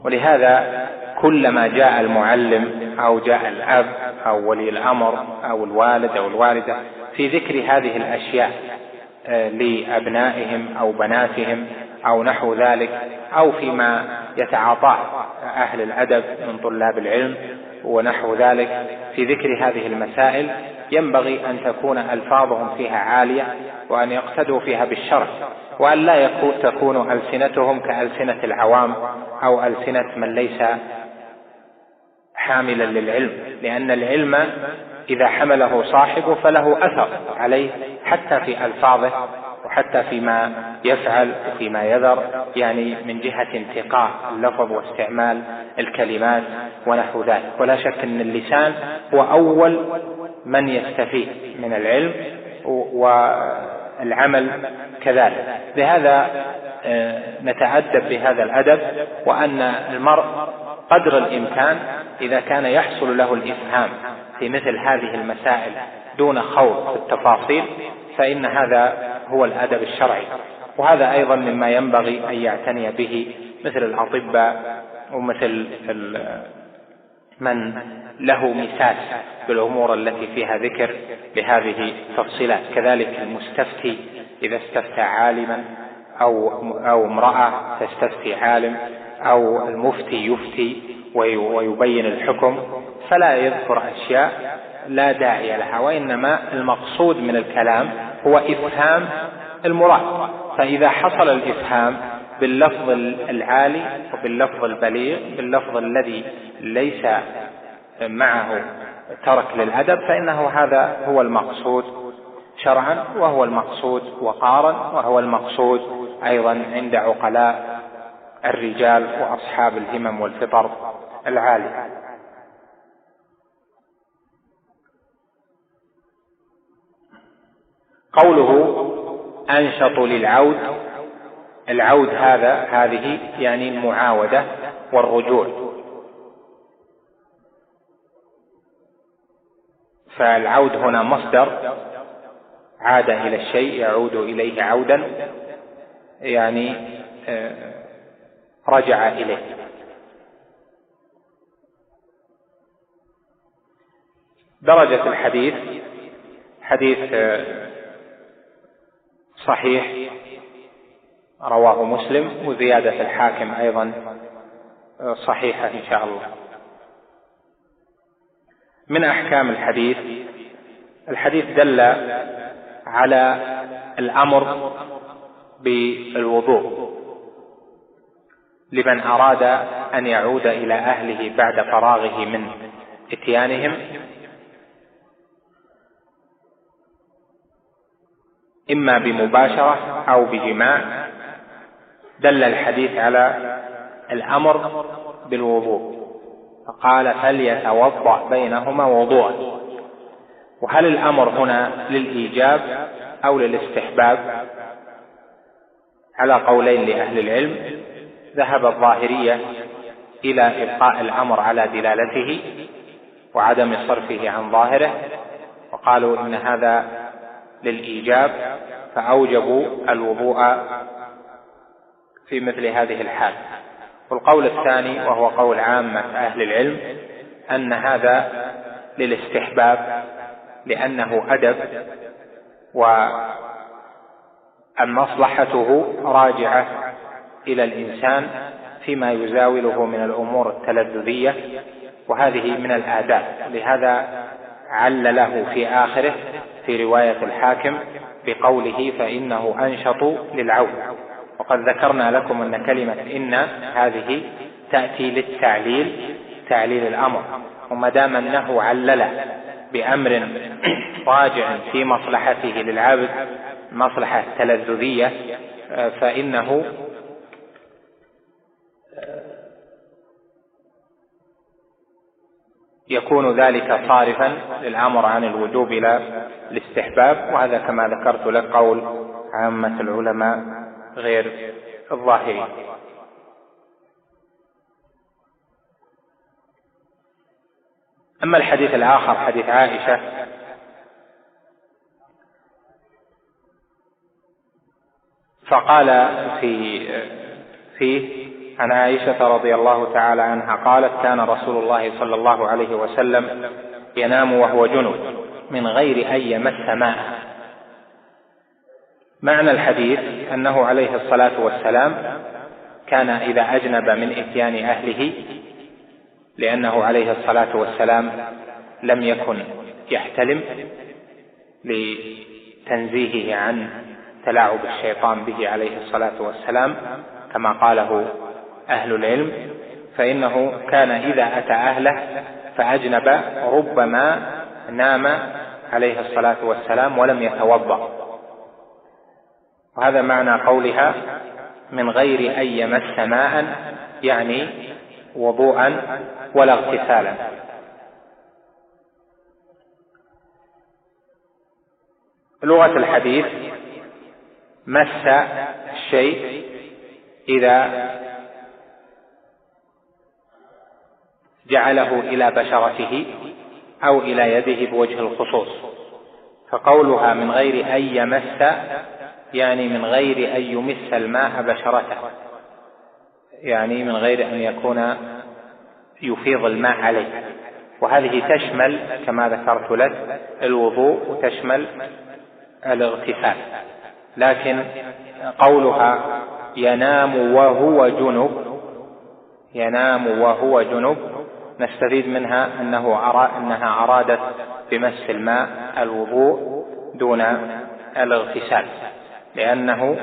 ولهذا كلما جاء المعلم أو جاء الأب أو ولي الأمر أو الوالد أو الوالدة في ذكر هذه الأشياء لأبنائهم أو بناتهم أو نحو ذلك، أو فيما يتعاطاه أهل الأدب من طلاب العلم ونحو ذلك، في ذكر هذه المسائل ينبغي أن تكون ألفاظهم فيها عالية، وأن يقتدوا فيها بالشرع، وأن لا تكون ألسنتهم كألسنة العوام أو ألسنة من ليس حاملا للعلم، لأن العلم إذا حمله صاحبه فله أثر عليه حتى في ألفاظه وحتى فيما يفعل وفيما يذر، يعني من جهة انتقاء اللفظ واستعمال الكلمات ونحو ذلك. ولا شك أن اللسان هو أول من يستفيد من العلم والعمل كذلك. لهذا نتأدب بهذا الأدب، وأن المرء قدر الإمكان إذا كان يحصل له الإفهام في مثل هذه المسائل دون خوض في التفاصيل فإن هذا هو الأدب الشرعي. وهذا أيضا مما ينبغي أن يعتني به مثل الأطباء ومثل من له مساس بالأمور التي فيها ذكر بهذه التفصيلات. كذلك المستفتي إذا استفتى عالما أو امرأة تستفتي عالم، أو المفتي يفتي ويبين الحكم، فلا يذكر أشياء لا داعي لها، وإنما المقصود من الكلام هو إفهام المراد. فإذا حصل الإفهام باللفظ العالي وباللفظ البليغ باللفظ الذي ليس معه ترك للأدب، فإنه هذا هو المقصود شرعا، وهو المقصود وقارا، وهو المقصود أيضا عند عقلاء الرجال وأصحاب الهمم والفطر العالية. قوله أنشط للعود، العود هذه يعني المعاودة والرجوع، فالعود هنا مصدر عاد إلى الشيء يعود إليه عودا، يعني رجع إليه. درجة الحديث حديث صحيح رواه مسلم، وزيادة الحاكم أيضا صحيحة إن شاء الله. من أحكام الحديث دل على الأمر بالوضوء لمن أراد أن يعود إلى أهله بعد فراغه من إتيانهم، إما بمباشرة أو بجماع. دل الحديث على الأمر بالوضوء، فقال فليتوضأ بينهما وضوءا. وهل الأمر هنا للإيجاب أو للاستحباب؟ على قولين لأهل العلم. ذهب الظاهرية إلى إبقاء الأمر على دلالته وعدم صرفه عن ظاهره، وقالوا إن هذا للإيجاب، فأوجبوا الوضوء في مثل هذه الحال. والقول الثاني وهو قول عامة أهل العلم أن هذا للاستحباب، لأنه أدب ومصلحته راجعة إلى الإنسان فيما يزاوله من الأمور التلذذية، وهذه من الآداب. لهذا علله في آخره في رواية الحاكم بقوله فإنه أنشط للعود. وقد ذكرنا لكم أن كلمة إن هذه تأتي للتعليل، تعليل الأمر، وما دام أنه علل بأمر راجع في مصلحته للعبد مصلحة تلذذية، فإنه يكون ذلك صارفا للأمر عن الوجوب إلى الاستحباب. وهذا كما ذكرت لك قول عامة العلماء غير الظاهري. أما الحديث الآخر حديث عائشة فقال فيه عن عائشة رضي الله تعالى عنها قالت: كان رسول الله صلى الله عليه وسلم ينام وهو جنب من غير أن يمس ماء. معنى الحديث أنه عليه الصلاة والسلام كان إذا أجنب من إتيان أهله، لأنه عليه الصلاة والسلام لم يكن يحتلم لتنزيهه عن تلاعب الشيطان به عليه الصلاة والسلام كما قاله أهل العلم، فإنه كان إذا أتى أهله فأجنب ربما نام عليه الصلاة والسلام ولم يتوضأ. وهذا معنى قولها من غير أن يمس ماء، يعني وضوءا ولا اغتسالا. لغة الحديث: مس الشيء إذا جعله إلى بشرته أو إلى يده بوجه الخصوص. فقولها من غير أن يمس يعني من غير أن يمس الماء بشرته، يعني من غير أن يكون يفيض الماء عليه. وهذه تشمل كما ذكرت لك الوضوء وتشمل الاغتسال. لكن قولها ينام وهو جنب، ينام وهو جنب، نستفيد منها أنها أرادت بمس الماء الوضوء دون الاغتسال، لأنه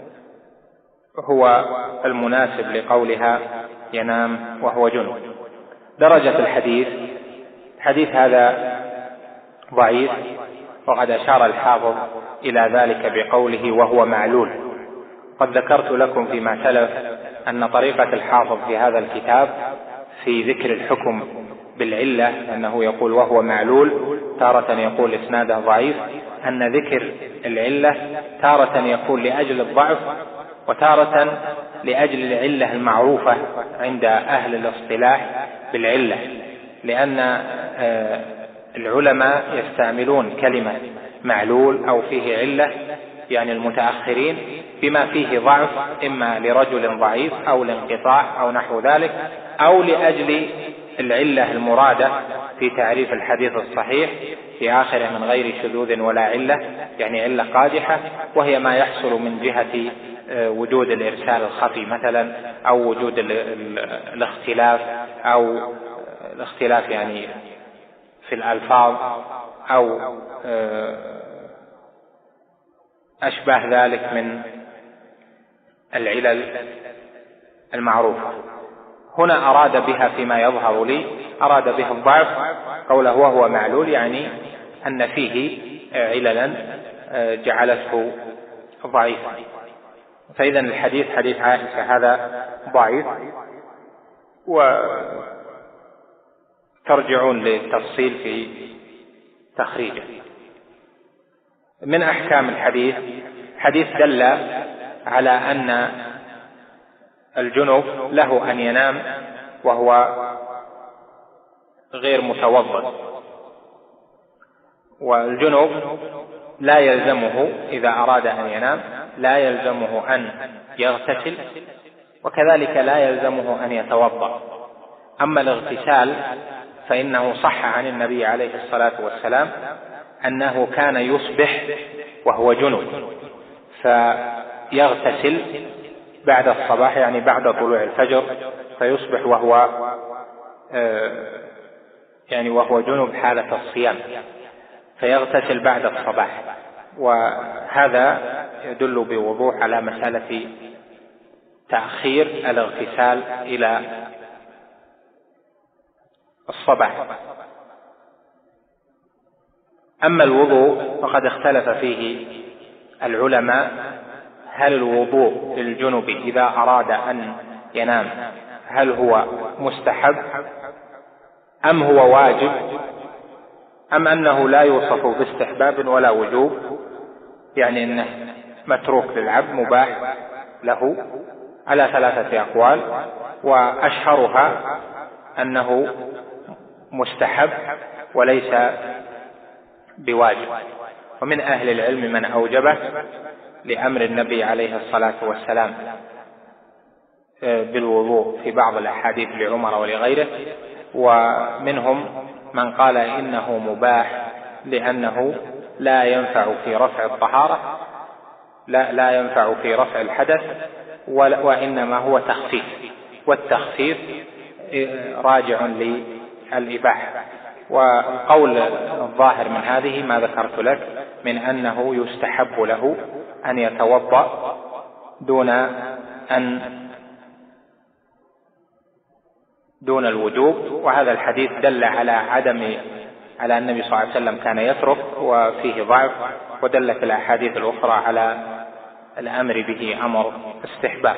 هو المناسب لقولها ينام وهو جنب. درجة الحديث هذا ضعيف، وقد أشار الحافظ إلى ذلك بقوله وهو معلول. قد ذكرت لكم فيما سلف أن طريقة الحافظ في هذا الكتاب في ذكر الحكم بالعلة أنه يقول وهو معلول، تارة يقول إسناده ضعيف، أن ذكر العلة تارة يقول لأجل الضعف وتارة لأجل العلة المعروفة عند أهل الاصطلاح بالعلة، لأن العلماء يستعملون كلمة معلول أو فيه علة، يعني المتأخرين، بما فيه ضعف إما لرجل ضعيف أو لانقطاع أو نحو ذلك، أو لأجل العلة المرادة في تعريف الحديث الصحيح في آخره من غير شذوذ ولا علة، يعني علة قادحة، وهي ما يحصل من جهة وجود الإرسال الخفي مثلا، أو وجود الاختلاف، أو الاختلاف يعني في الألفاظ، أو أشباه ذلك من العلل المعروفة. هنا أراد بها فيما يظهر لي أراد بها الضعف، قوله وهو معلول يعني أن فيه عللا جعلته ضعيفا. فإذا الحديث حديث عائشة هذا ضعيف، وترجعون للتفصيل في تخريجه. من أحكام الحديث دل على أن الجنوب له أن ينام وهو غير متوضئ، والجنوب لا يلزمه إذا أراد أن ينام لا يلزمه أن يغتسل، وكذلك لا يلزمه أن يتوضأ. أما الاغتسال فإنه صح عن النبي عليه الصلاة والسلام أنه كان يصبح وهو جنب، فيغتسل بعد الصباح يعني بعد طلوع الفجر، فيصبح وهو جنب حالة الصيام، فيغتسل بعد الصباح. وهذا يدل بوضوح على مسألة تأخير الاغتسال إلى الصباح. أما الوضوء فقد اختلف فيه العلماء، هل الوضوء للجنب إذا أراد أن ينام هل هو مستحب أم هو واجب، أم أنه لا يوصف باستحباب ولا وجوب، يعني أنه متروك للعبد مباح له، على 3 أقوال، وأشهرها أنه مستحب وليس بواجب. ومن أهل العلم من أوجبه لأمر النبي عليه الصلاة والسلام بالوضوء في بعض الأحاديث لعمر ولغيره، ومنهم من قال إنه مباح لأنه لا ينفع في رفع الطهارة، لا ينفع في رفع الحدث، وإنما هو تخفيف، والتخفيف راجع للإباحة. والقول الظاهر من هذه ما ذكرت لك من أنه يستحب له أن يتوضأ دون الوجوب، وهذا الحديث دل على النبي صلى الله عليه وسلم كان يترك وفيه ضعف، ودلت الأحاديث الأخرى على الأمر به أمر استحباب.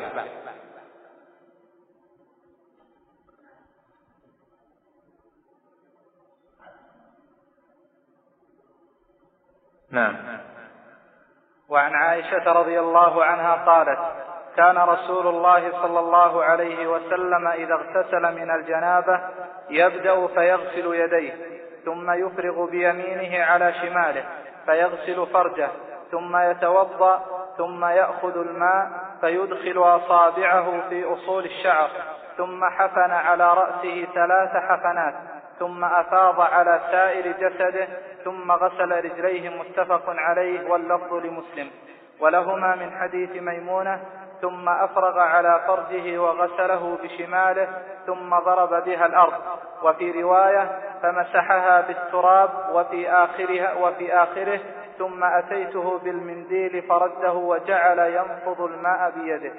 نعم. وعن عائشة رضي الله عنها قالت: كان رسول الله صلى الله عليه وسلم إذا اغتسل من الجنابة يبدأ فيغسل يديه، ثم يفرغ بيمينه على شماله فيغسل فرجه، ثم يتوضأ، ثم يأخذ الماء فيدخل أصابعه في أصول الشعر، ثم حفن على رأسه 3 حفنات، ثم أفاض على سائر جسده، ثم غسل رجليه. متفق عليه، واللفظ لمسلم. ولهما من حديث ميمونة: ثم أفرغ على فرجه وغسله بشماله، ثم ضرب بها الأرض. وفي رواية: فمسحها بالتراب. وفي آخره: ثم أتيته بالمنديل فرده وجعل ينفض الماء بيده.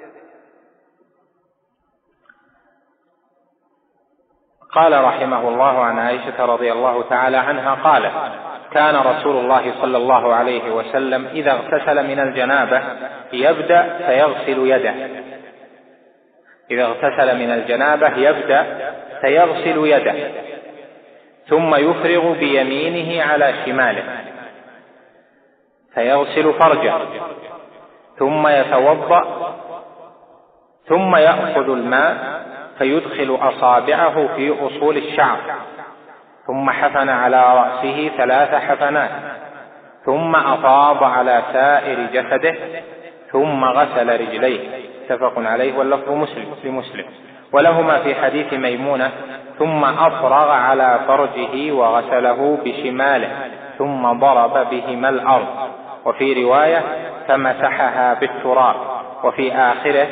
قال رحمه الله عن عائشة رضي الله تعالى عنها قالت: كان رسول الله صلى الله عليه وسلم إذا اغتسل من الجنابة يبدأ فيغسل يده. إذا اغتسل من الجنابة يبدأ فيغسل يده، ثم يفرغ بيمينه على شماله فيغسل فرجه، ثم يتوضأ، ثم يأخذ الماء فيدخل أصابعه في أصول الشعر، ثم حفن على رأسه 3 حفنات، ثم أفاض على سائر جسده، ثم غسل رجليه. متفق عليه، واللفظ لمسلم. ولهما في حديث ميمونة: ثم أفرغ على فرجه وغسله بشماله، ثم ضرب بهما الأرض. وفي رواية: فمسحها بالتراب. وفي آخره: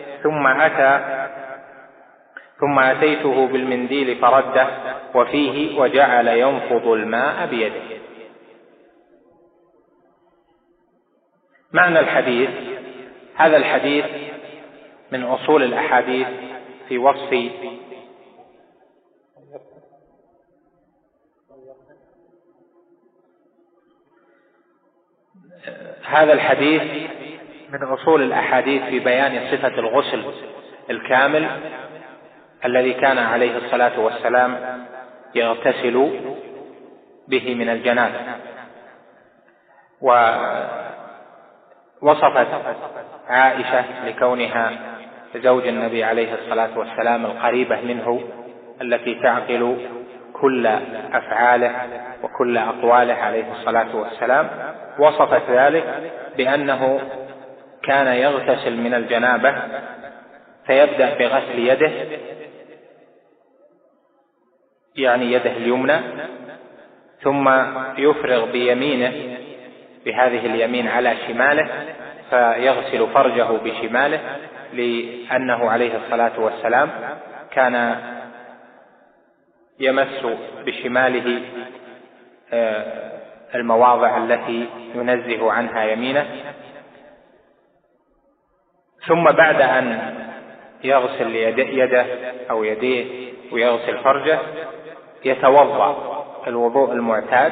ثم أتيته بالمنديل فرده. وفيه: وجعل ينفض الماء بيده. معنى الحديث: هذا الحديث من أصول الأحاديث في وصف في بيان صفة الغسل الكامل الذي كان عليه الصلاة والسلام يغتسل به من الجنابة. ووصفت عائشة لكونها زوج النبي عليه الصلاة والسلام القريبة منه، التي تعقل كل أفعاله وكل أقواله عليه الصلاة والسلام، وصفت ذلك بأنه كان يغتسل من الجنابة فيبدأ بغسل يده، يعني يده اليمنى، ثم يفرغ بيمينه بهذه اليمين على شماله فيغسل فرجه بشماله، لأنه عليه الصلاة والسلام كان يمس بشماله المواضع التي ينزه عنها يمينه. ثم بعد أن يغسل يده أو يديه ويغسل فرجه يتوضأ الوضوء المعتاد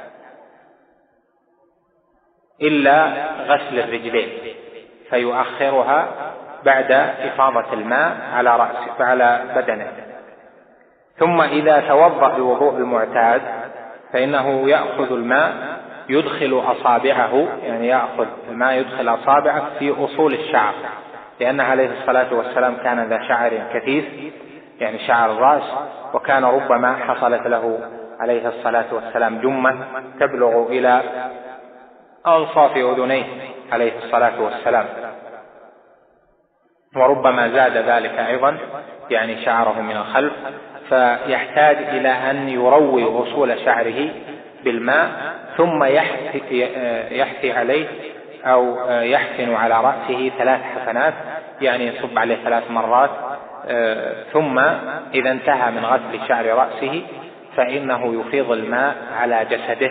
إلا غسل الرجلين، فيؤخرها بعد إفاضة الماء على رأسه على بدنه. ثم إذا توضأ الوضوء المعتاد فإنه يأخذ الماء يدخل أصابعه، يعني يأخذ الماء يدخل أصابعه في أصول الشعر، لأن عليه الصلاة والسلام كان ذا شعر كثيف، يعني شعر الرأس، وكان ربما حصلت له عليه الصلاة والسلام جمة تبلغ إلى أنصاف أذنيه عليه الصلاة والسلام. وربما زاد ذلك أيضا يعني شعره من الخلف، فيحتاج إلى أن يروي أصول شعره بالماء ثم يحثي عليه أو يحفن على رأسه 3 حفنات، يعني يصب عليه 3 مرات، ثم إذا انتهى من غسل شعر رأسه فإنه يفيض الماء على جسده،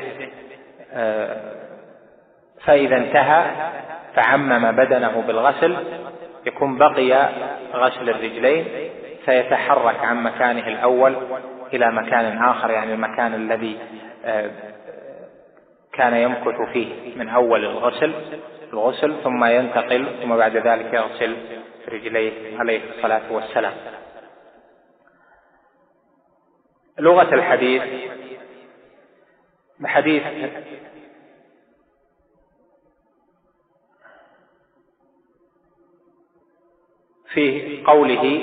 فإذا انتهى فعمم بدنه بالغسل يكون بقي غسل الرجلين، فيتحرك عن مكانه الأول إلى مكان آخر، يعني المكان الذي كان يمكث فيه من أول الغسل ثم ينتقل، ثم بعد ذلك يغسل رجليه عليه الصلاة والسلام. لغة الحديث في قوله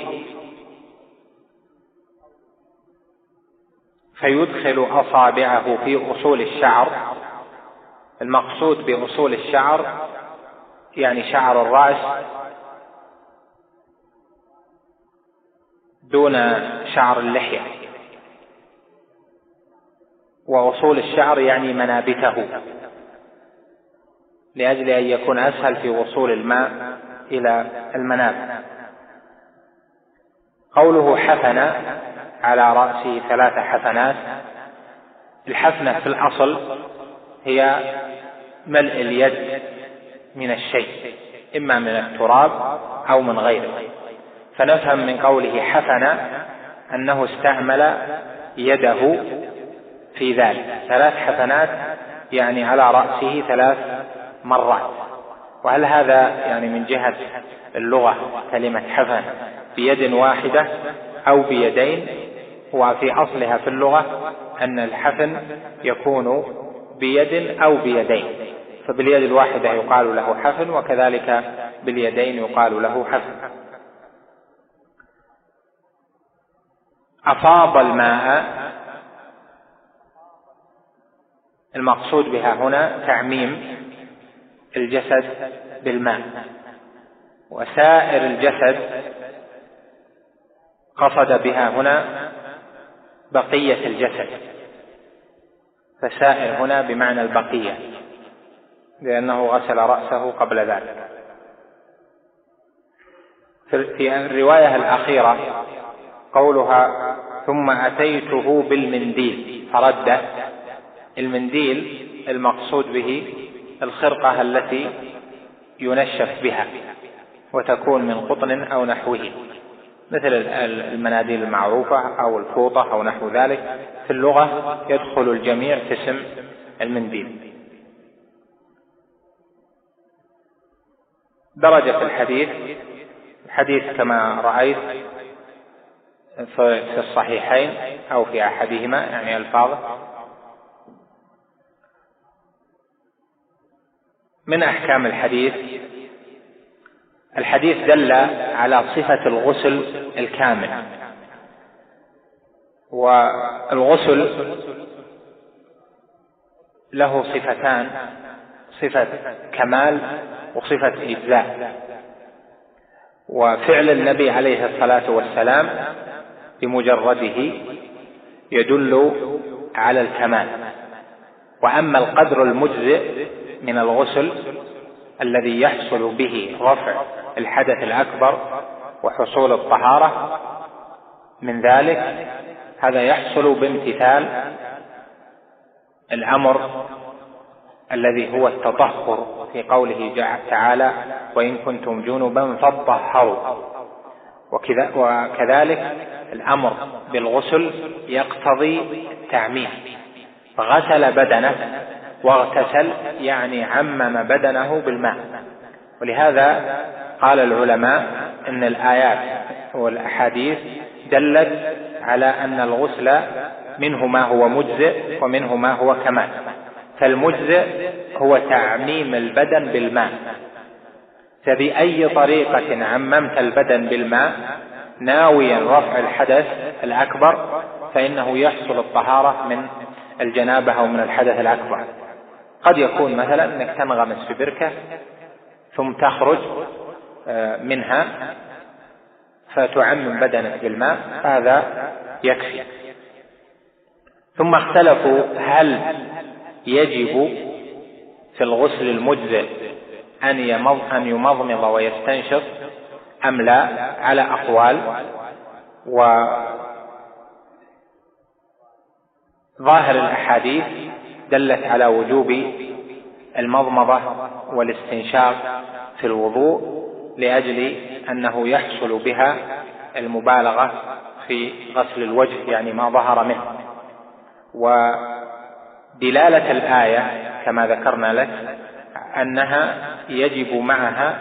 فيدخل أصابعه في أصول الشعر، المقصود بأصول الشعر يعني شعر الرأس دون شعر اللحية، وأصول الشعر يعني منابته، لأجل أن يكون أسهل في وصول الماء إلى المنابت. قوله حفن على رأسه 3 حفنات، الحفنة في الأصل هي ملء اليد من الشيء، إما من التراب أو من غيره، فنفهم من قوله حفن أنه استعمل يده في ذلك. 3 حفنات يعني على رأسه 3 مرات. وهل هذا يعني من جهة اللغة كلمة حفن بيد واحدة أو بيدين؟ وفي أصلها في اللغة أن الحفن يكون بيد أو بيدين، فباليد الواحدة يقال له حفن، وكذلك باليدين يقال له حفن. أفاض الماء، المقصود بها هنا تعميم الجسد بالماء، وسائر الجسد قصد بها هنا بقية الجسد، فسائر هنا بمعنى البقية، لأنه غسل رأسه قبل ذلك. في الرواية الأخيرة قولها ثم أتيته بالمنديل فرد، المنديل المقصود به الخرقة التي ينشف بها وتكون من قطن أو نحوه، مثل المناديل المعروفة أو الفوطة أو نحو ذلك، في اللغة يدخل الجميع في اسم المنديل. درجة الحديث كما رأيت في الصحيحين أو في أحدهما، يعني الفاظه. من أحكام الحديث دل على صفة الغسل الكامل، والغسل له صفتان، صفة كمال وصفة إجزاء، وفعل النبي عليه الصلاة والسلام بمجرده يدل على الكمال. وأما القدر المجزئ من الغسل الذي يحصل به رفع الحدث الأكبر وحصول الطهارة من ذلك، هذا يحصل بامتثال الأمر الذي هو التطهر في قوله تعالى وإن كنتم جنبا فاطهروا، وكذلك الأمر بالغسل يقتضي التعميم، فغسل بدنه واغتسل يعني عمم بدنه بالماء. ولهذا قال العلماء إن الآيات والأحاديث دلت على أن الغسل منه ما هو مجزئ ومنه ما هو كمال. فالمجزئ هو تعميم البدن بالماء، فبأي طريقة عممت البدن بالماء ناويا رفع الحدث الأكبر فإنه يحصل الطهارة من الجنابة أو من الحدث الأكبر. قد يكون مثلا أنك تنغمس في بركة ثم تخرج منها فتعمم بدنك بالماء هذا يكفي. ثم اختلفوا هل يجب في الغسل المجزئ أن يمضمض ويستنشق أم لا، على أقوال، وظاهر الأحاديث دلت على وجوب المضمضة والاستنشاق في الوضوء لأجل أنه يحصل بها المبالغة في غسل الوجه، يعني ما ظهر منه. ودلالة الآية كما ذكرنا لك أنها يجب معها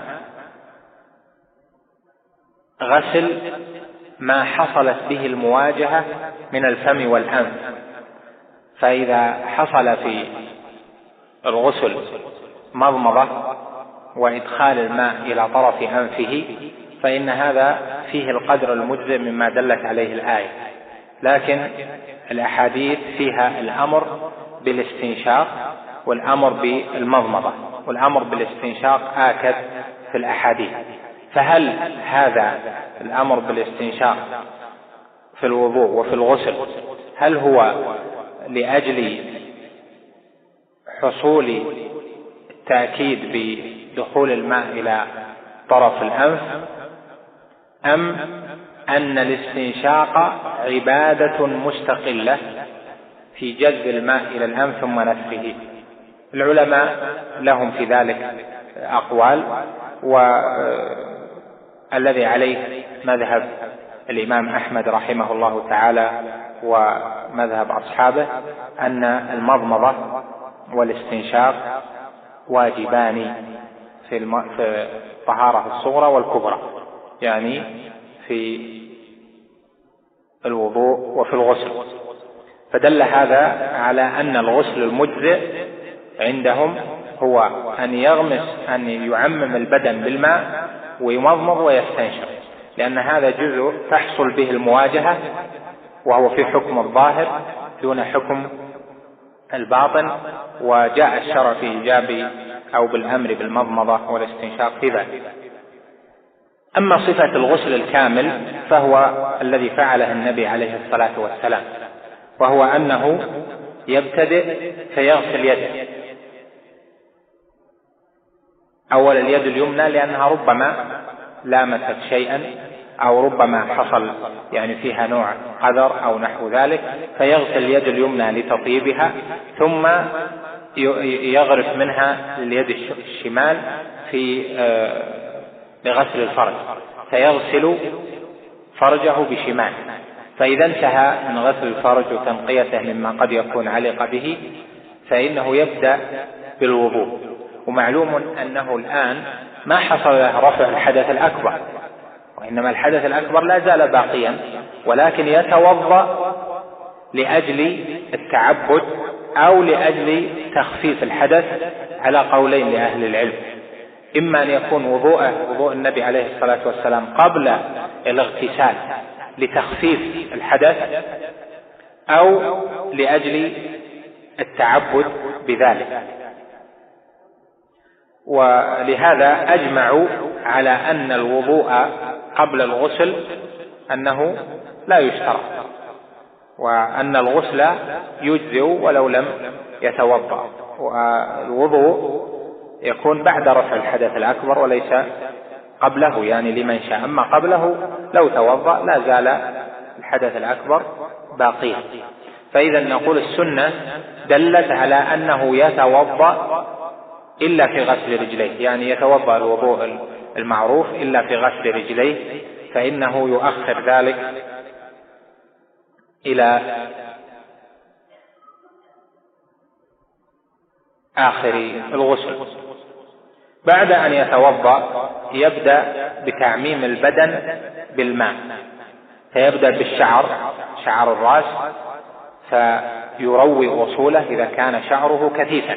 غسل ما حصلت به المواجهة من الفم والأنف، فإذا حصل في الغسل مضمضة وإدخال الماء إلى طرف أنفه فإن هذا فيه القدر المجزئ مما دلت عليه الآية، لكن الأحاديث فيها الأمر بالاستنشاق والأمر بالمضمضة، والأمر بالاستنشاق آكد في الأحاديث. فهل هذا الأمر بالاستنشاق في الوضوء وفي الغسل هل هو لأجل حصول التأكيد بدخول الماء إلى طرف الأنف، أم أن الاستنشاق عبادة مستقلة في جذب الماء إلى الأنف ثم نفخه؟ العلماء لهم في ذلك أقوال، والذي عليه مذهب الإمام أحمد رحمه الله تعالى ومذهب أصحابه أن المضمضة والاستنشاق واجبان في الطهارة الصغرى والكبرى، يعني في الوضوء وفي الغسل. فدل هذا على أن الغسل المجزئ عندهم هو أن يعمم البدن بالماء ويمضمض ويستنشق، لأن هذا جزء تحصل به المواجهة وهو في حكم الظاهر دون حكم الباطن، وجاء الشرع في إيجاب أو بالأمر بالمضمضة والاستنشاق في ذلك. أما صفة الغسل الكامل فهو الذي فعله النبي عليه الصلاة والسلام، وهو أنه يبتدئ فيغسل يده، أول اليد اليمنى لأنها ربما لامست شيئا أو ربما حصل يعني فيها نوع قذر أو نحو ذلك، فيغسل اليد اليمنى لتطيبها، ثم يغرف منها لليد الشمال لغسل الفرج، فيغسل فرجه بشمال. فإذا انتهى من غسل الفرج وتنقيته مما قد يكون علق به فإنه يبدأ بالوضوء. ومعلوم أنه الآن ما حصل له رفع الحدث الأكبر، وإنما الحدث الأكبر لا زال باقيا، ولكن يتوضأ لأجل التعبد أو لأجل تخفيف الحدث على قولين لأهل العلم، إما أن يكون وضوء النبي عليه الصلاة والسلام قبل الاغتسال لتخفيف الحدث، أو لأجل التعبد بذلك. ولهذا أجمعوا على أن الوضوء قبل الغسل أنه لا يشترط، وأن الغسل يجزئ ولو لم يتوضأ، والوضوء يكون بعد رفع الحدث الأكبر وليس قبله، يعني لمن شاء. أما قبله لو توضأ لا زال الحدث الأكبر باقيا. فإذا نقول السنة دلت على أنه يتوضأ إلا في غسل رجليه، يعني يتوضأ الوضوء المعروف إلا في غسل رجليه، فإنه يؤخر ذلك إلى آخر الغسل. بعد أن يتوضأ يبدأ بتعميم البدن بالماء، فيبدأ بالشعر، شعر الرأس، فيروي غسوله إذا كان شعره كثيفا،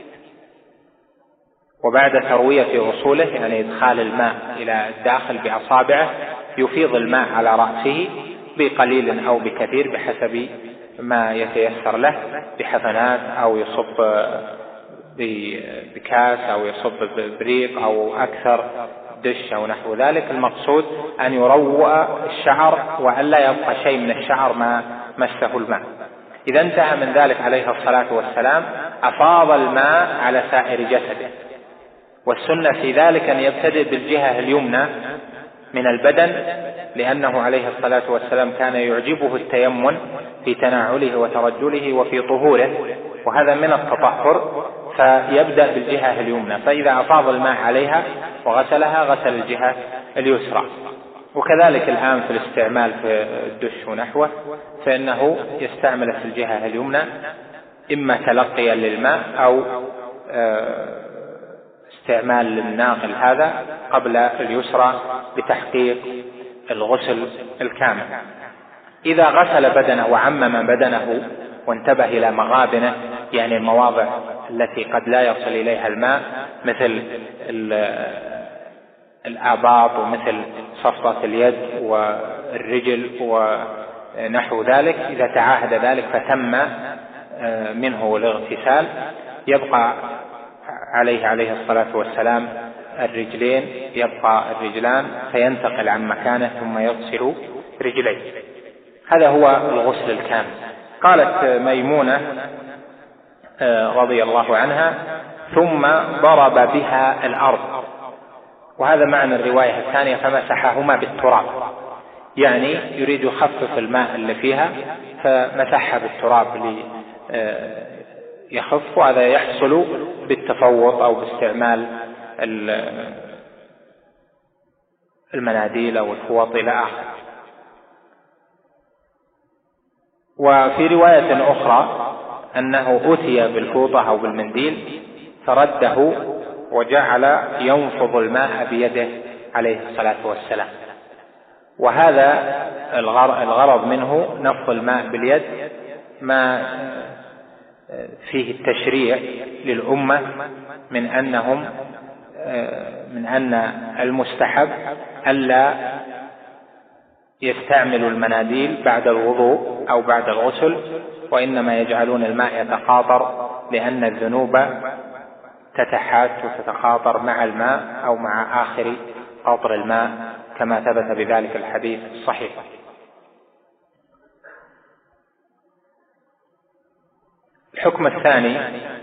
وبعد تروية غسوله يعني إدخال الماء إلى الداخل بأصابعه يفيض الماء على رأسه بقليل أو بكثير بحسب ما يتيسر له، بحفنات أو يصب بكاس أو يصب ببريق أو أكثر الدش أو نحو ذلك، المقصود أن يروى الشعر وأن لا يبقى شيء من الشعر ما مسه الماء. إذا انتهى من ذلك عليه الصلاة والسلام أفاض الماء على سائر جسده، والسنة في ذلك أن يبتدئ بالجهة اليمنى من البدن، لأنه عليه الصلاة والسلام كان يعجبه التيمم في تناعله وترجله وفي طهوره، وهذا من التطهر، فيبدأ بالجهة اليمنى، فإذا أفاض الماء عليها وغسلها غسل الجهة اليسرى. وكذلك الآن في الاستعمال في الدش ونحوه، فإنه يستعمل في الجهة اليمنى إما تلقيا للماء أو استعمال للناقل هذا قبل اليسرى بتحقيق الغسل الكامل. إذا غسل بدنه وعمم بدنه وانتبه إلى مغابنه، يعني المواضع التي قد لا يصل إليها الماء مثل الآباط ومثل صفرة اليد والرجل ونحو ذلك، إذا تعاهد ذلك فتم منه الاغتسال، يبقى عليه الصلاة والسلام الرجلين، يبقى الرجلان فينتقل عن مكانه ثم يغسل رجليه. هذا هو الغسل الكامل. قالت ميمونة رضي الله عنها: ثم ضرب بها الأرض، وهذا معنى الرواية الثانية فمسحهما بالتراب، يعني يريد يخفف الماء اللي فيها فمسحها بالتراب ليخف، وهذا يحصل بالتفوط أو باستعمال المناديل أو الفوط إلى آخر. وفي رواية أخرى أنه أتي بالفوطة أو بالمنديل فرده وجعل ينفض الماء بيده عليه الصلاة والسلام، وهذا الغرض منه نفض الماء باليد ما فيه التشريع للأمة من أن المستحب ألا يستعملوا المناديل بعد الوضوء أو بعد الغسل، وإنما يجعلون الماء يتقاطر، لأن الذنوب تتحات وتتقاطر مع الماء أو مع آخر قطر الماء، كما ثبت بذلك الحديث الصحيح. الحكم الثاني: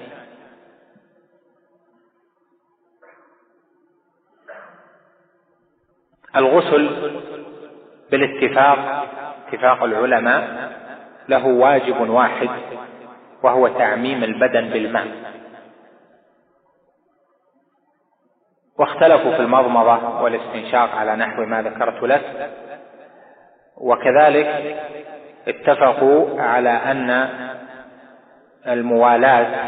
الغسل بالاتفاق، اتفاق العلماء، له واجب واحد، وهو تعميم البدن بالماء. واختلفوا في المضمضة والاستنشاق على نحو ما ذكرت لك، وكذلك اتفقوا على أن الموالاة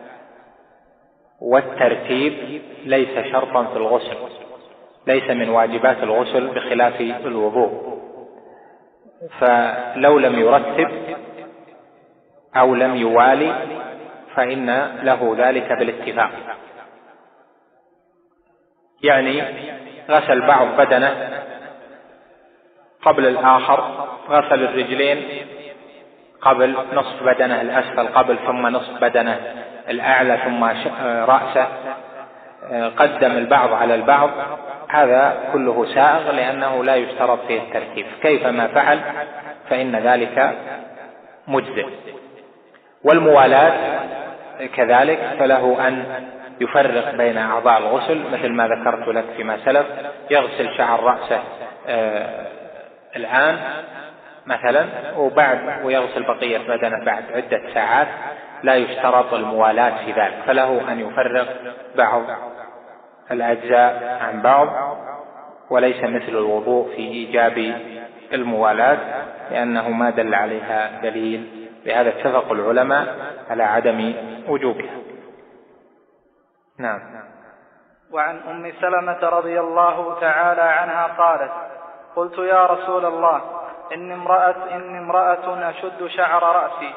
والترتيب ليس شرطا في الغسل، ليس من واجبات الغسل بخلاف الوضوء، فلو لم يرتب أو لم يوالي فإن له ذلك بالاتفاق. يعني غسل بعض بدنه قبل الآخر، غسل الرجلين قبل نصف بدنه الأسفل قبل، ثم نصف بدنه الأعلى، ثم رأسه، قدم البعض على البعض، هذا كله سائغ لأنه لا يشترط فيه الترتيب، كيفما فعل فإن ذلك مجزئ. والموالاة كذلك فله أن يفرق بين أعضاء الغسل مثل ما ذكرت لك فيما سلف، يغسل شعر رأسه الآن مثلا ويغسل بقية بدنه بعد عدة ساعات، لا يشترط الموالاة في ذلك، فله أن يفرق بعض الأجزاء عن بعض، وليس مثل الوضوء في إيجاب الموالاة لأنه ما دل عليها دليل، لهذا اتفق العلماء على عدم وجوبها. نعم. وعن أم سلمة رضي الله تعالى عنها قالت: قلت يا رسول الله إني امرأة أشد شعر رأسي،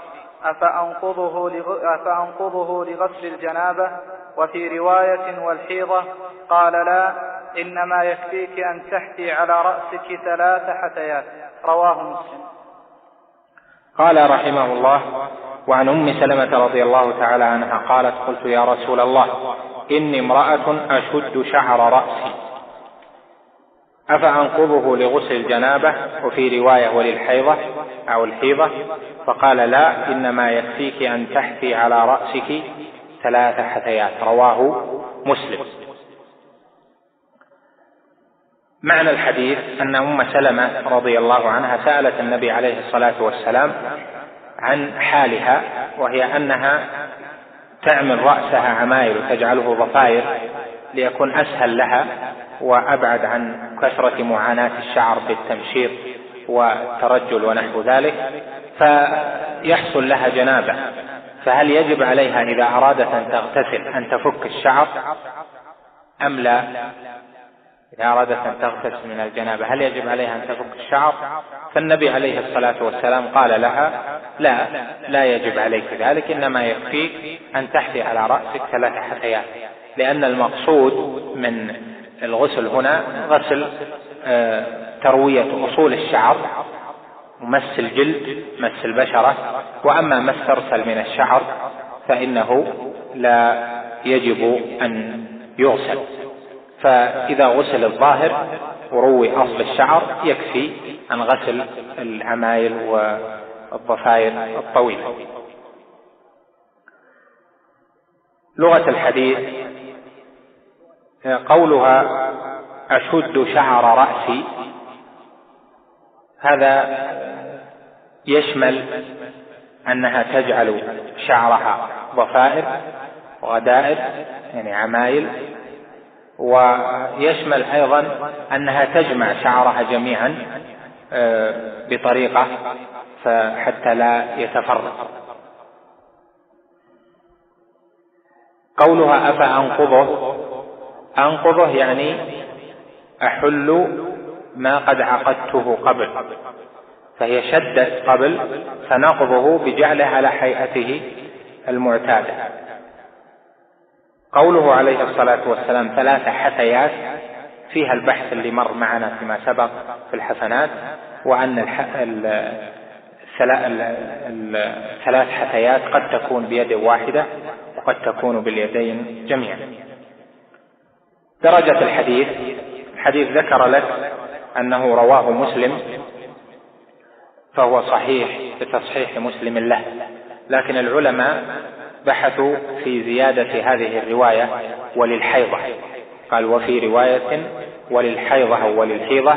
أفأنقضه لغسل الجنابة؟ وفي رواية والحيضة قال: لا، إنما يكفيك أن تحتي على رأسك 3 حثيات. رواه مسلم. قال رحمه الله: وعن أم سلمة رضي الله تعالى عنها قالت: قلت يا رسول الله إني امرأة أشد شعر رأسي، أفأنقضه لغسل الجنابة؟ وفي رواية وللحيضة أو الحيضة، فقال لا، إنما يكفيك أن تحثي على رأسك 3 حثيات. رواه مسلم. معنى الحديث أن أم سلمة رضي الله عنها سألت النبي عليه الصلاة والسلام عن حالها، وهي أنها تعمل رأسها عمايل وتجعله ضفائر ليكون أسهل لها وأبعد عن كثرة معاناة الشعر بالتمشيط والترجل ونحو ذلك، فيحصل لها جنابة. فهل يجب عليها إذا أرادت أن تغتسل أن تفك الشعر أم لا؟ إذا أرادت أن تغتسل من الجنابة هل يجب عليها أن تفك الشعر؟ فالنبي عليه الصلاة والسلام قال لها لا يجب عليك ذلك، إنما يكفيك أن تحثي على رأسك 3 حثيات، لأن المقصود من الغسل هنا غسل تروية أصول الشعر ومس الجلد مس البشرة، وأما ما استرسل من الشعر فإنه لا يجب أن يغسل. فإذا غسل الظاهر وروي أصل الشعر يكفي عن غسل العمايل والضفائر الطويلة. لغة الحديث قولها أشد شعر رأسي، هذا يشمل أنها تجعل شعرها ضفائر وغدائر يعني عمايل، ويشمل أيضا أنها تجمع شعرها جميعا بطريقة حتى لا يتفرق. قولها أنقضه يعني أحل ما قد عقدته قبل، فهي شدت قبل فنقضه بجعله على هيئته المعتادة. قوله عليه الصلاة والسلام 3 حثيات فيها البحث اللي مر معنا فيما سبق في الحسنات، وأن 3 حثيات قد تكون بيد واحدة وقد تكون باليدين جميعا. درجة الحديث ذكر لك أنه رواه مسلم، فهو صحيح بتصحيح مسلم له، لكن العلماء بحثوا في زيادة هذه الرواية وللحيضة، قال وفي رواية وللحيضة أو وللحيضة،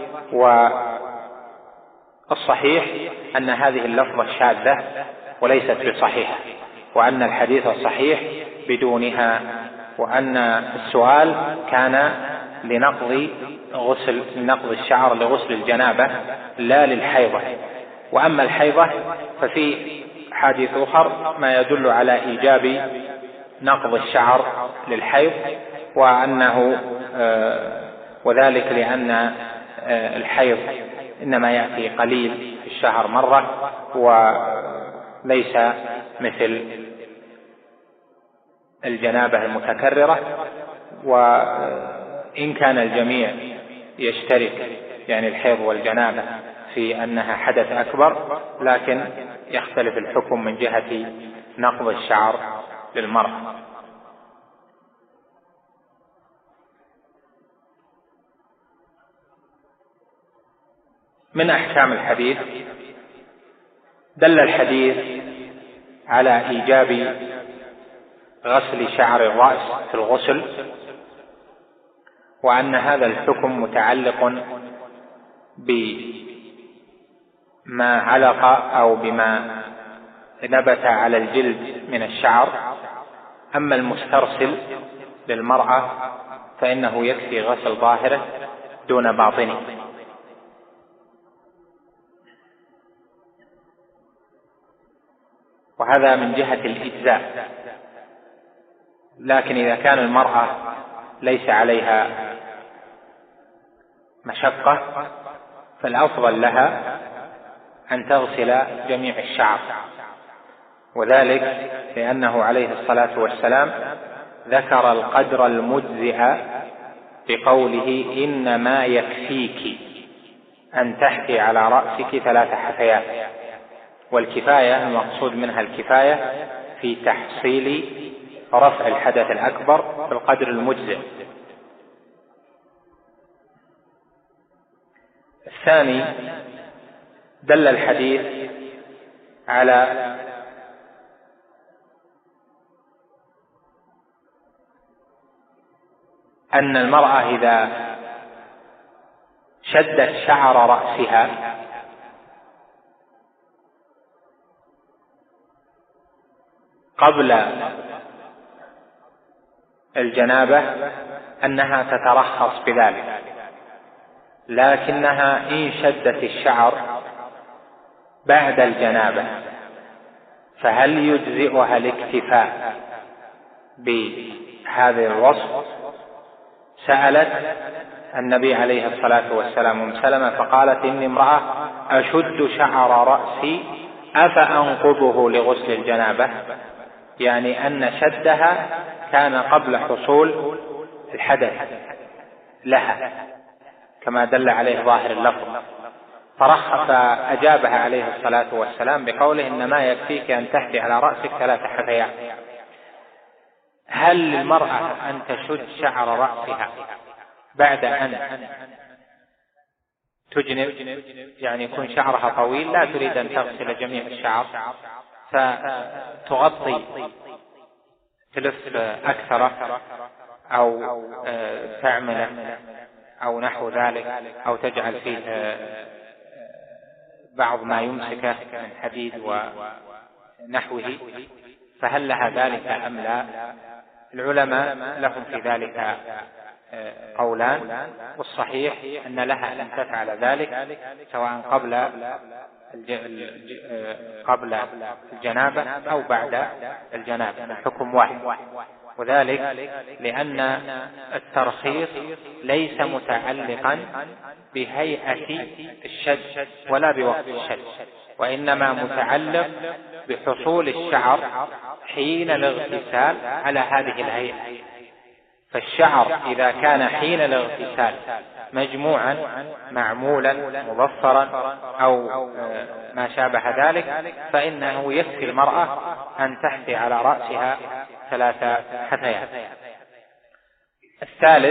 والصحيح أن هذه اللفظة شاذة وليست بصحيحة، وأن الحديث الصحيح بدونها، وأن السؤال كان لنقض الشعر لغسل الجنابة لا للحيضة. وأما الحيضة ففي حديث آخر ما يدل على إيجاب نقض الشعر للحيض، وذلك لأن الحيض إنما يأتي قليل في الشهر مرة، وليس مثل الجنابة المتكررة. وإن كان الجميع يشترك يعني الحيض والجنابة في أنها حدث أكبر، لكن يختلف الحكم من جهة نقض الشعر للمرأة. من أحكام الحديث دل الحديث على إيجاب غسل شعر الرأس في الغسل، وأن هذا الحكم متعلق بما علق أو بما نبت على الجلد من الشعر. أما المسترسل للمرأة فإنه يكفي غسل ظاهره دون باطنه. وهذا من جهة الإجزاء. لكن إذا كان المرأة ليس عليها مشقة فالأفضل لها أن تغسل جميع الشعر، وذلك لأنه عليه الصلاة والسلام ذكر القدر المجزئ بقوله إنما يكفيك أن تحثي على رأسك 3 حثيات. والكفاية المقصود منها الكفاية في تحصيل رفع الحدث الأكبر بالقدر المجزئ. الثاني دل الحديث على أن المرأة إذا شدت شعر رأسها قبل الجنابة أنها تترخص بذلك، لكنها إن شدت الشعر بعد الجنابة فهل يجزئها الاكتفاء بهذا الوصف؟ سألت النبي عليه الصلاة والسلام أم سلمة فقالت: إني امرأة أشد شعر رأسي أفأنقضه لغسل الجنابة، يعني أن شدها كان قبل حصول الحدث لها كما دل عليه ظاهر اللفظ، فأجابها عليه الصلاة والسلام بقوله: إنما يكفيك أن تحثي على رأسك 3 حثيات. هل للمرأة أن تشد شعر رأسها بعد أن تجنب، يعني يكون شعرها طويل لا تريد أن تغسل جميع الشعر فتغطي تلف أكثر أو تعمل أو نحو ذلك، أو تجعل فيه بعض ما يمسكه من حديد ونحوه، فهل لها ذلك أم لا؟ العلماء لهم في ذلك قولان، والصحيح أن لها أن تفعل ذلك سواء قبل الجنابة أو بعد الجنابة، الحكم واحد، وذلك لأن الترخيص ليس متعلقا بهيئة الشد ولا بوقت الشد، وإنما متعلق بحصول الشعر حين الاغتسال على هذه الهيئة. فالشعر إذا كان حين الاغتسال مجموعا معمولا مظفرا أو ما شابه ذلك فإنه يكفي المرأة أن تحثي على رأسها 3 حثيات. الثالث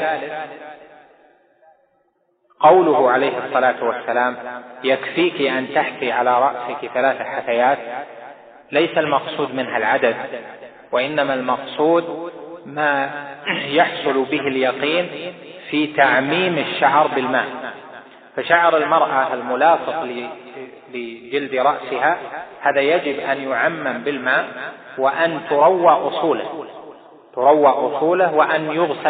قوله عليه الصلاة والسلام: يكفيك أن تحثي على رأسك 3 حثيات، ليس المقصود منها العدد، وإنما المقصود ما يحصل به اليقين في تعميم الشعر بالماء. فشعر المرأة الملاصق لجلد رأسها هذا يجب أن يعمم بالماء وأن تروى أصوله وأن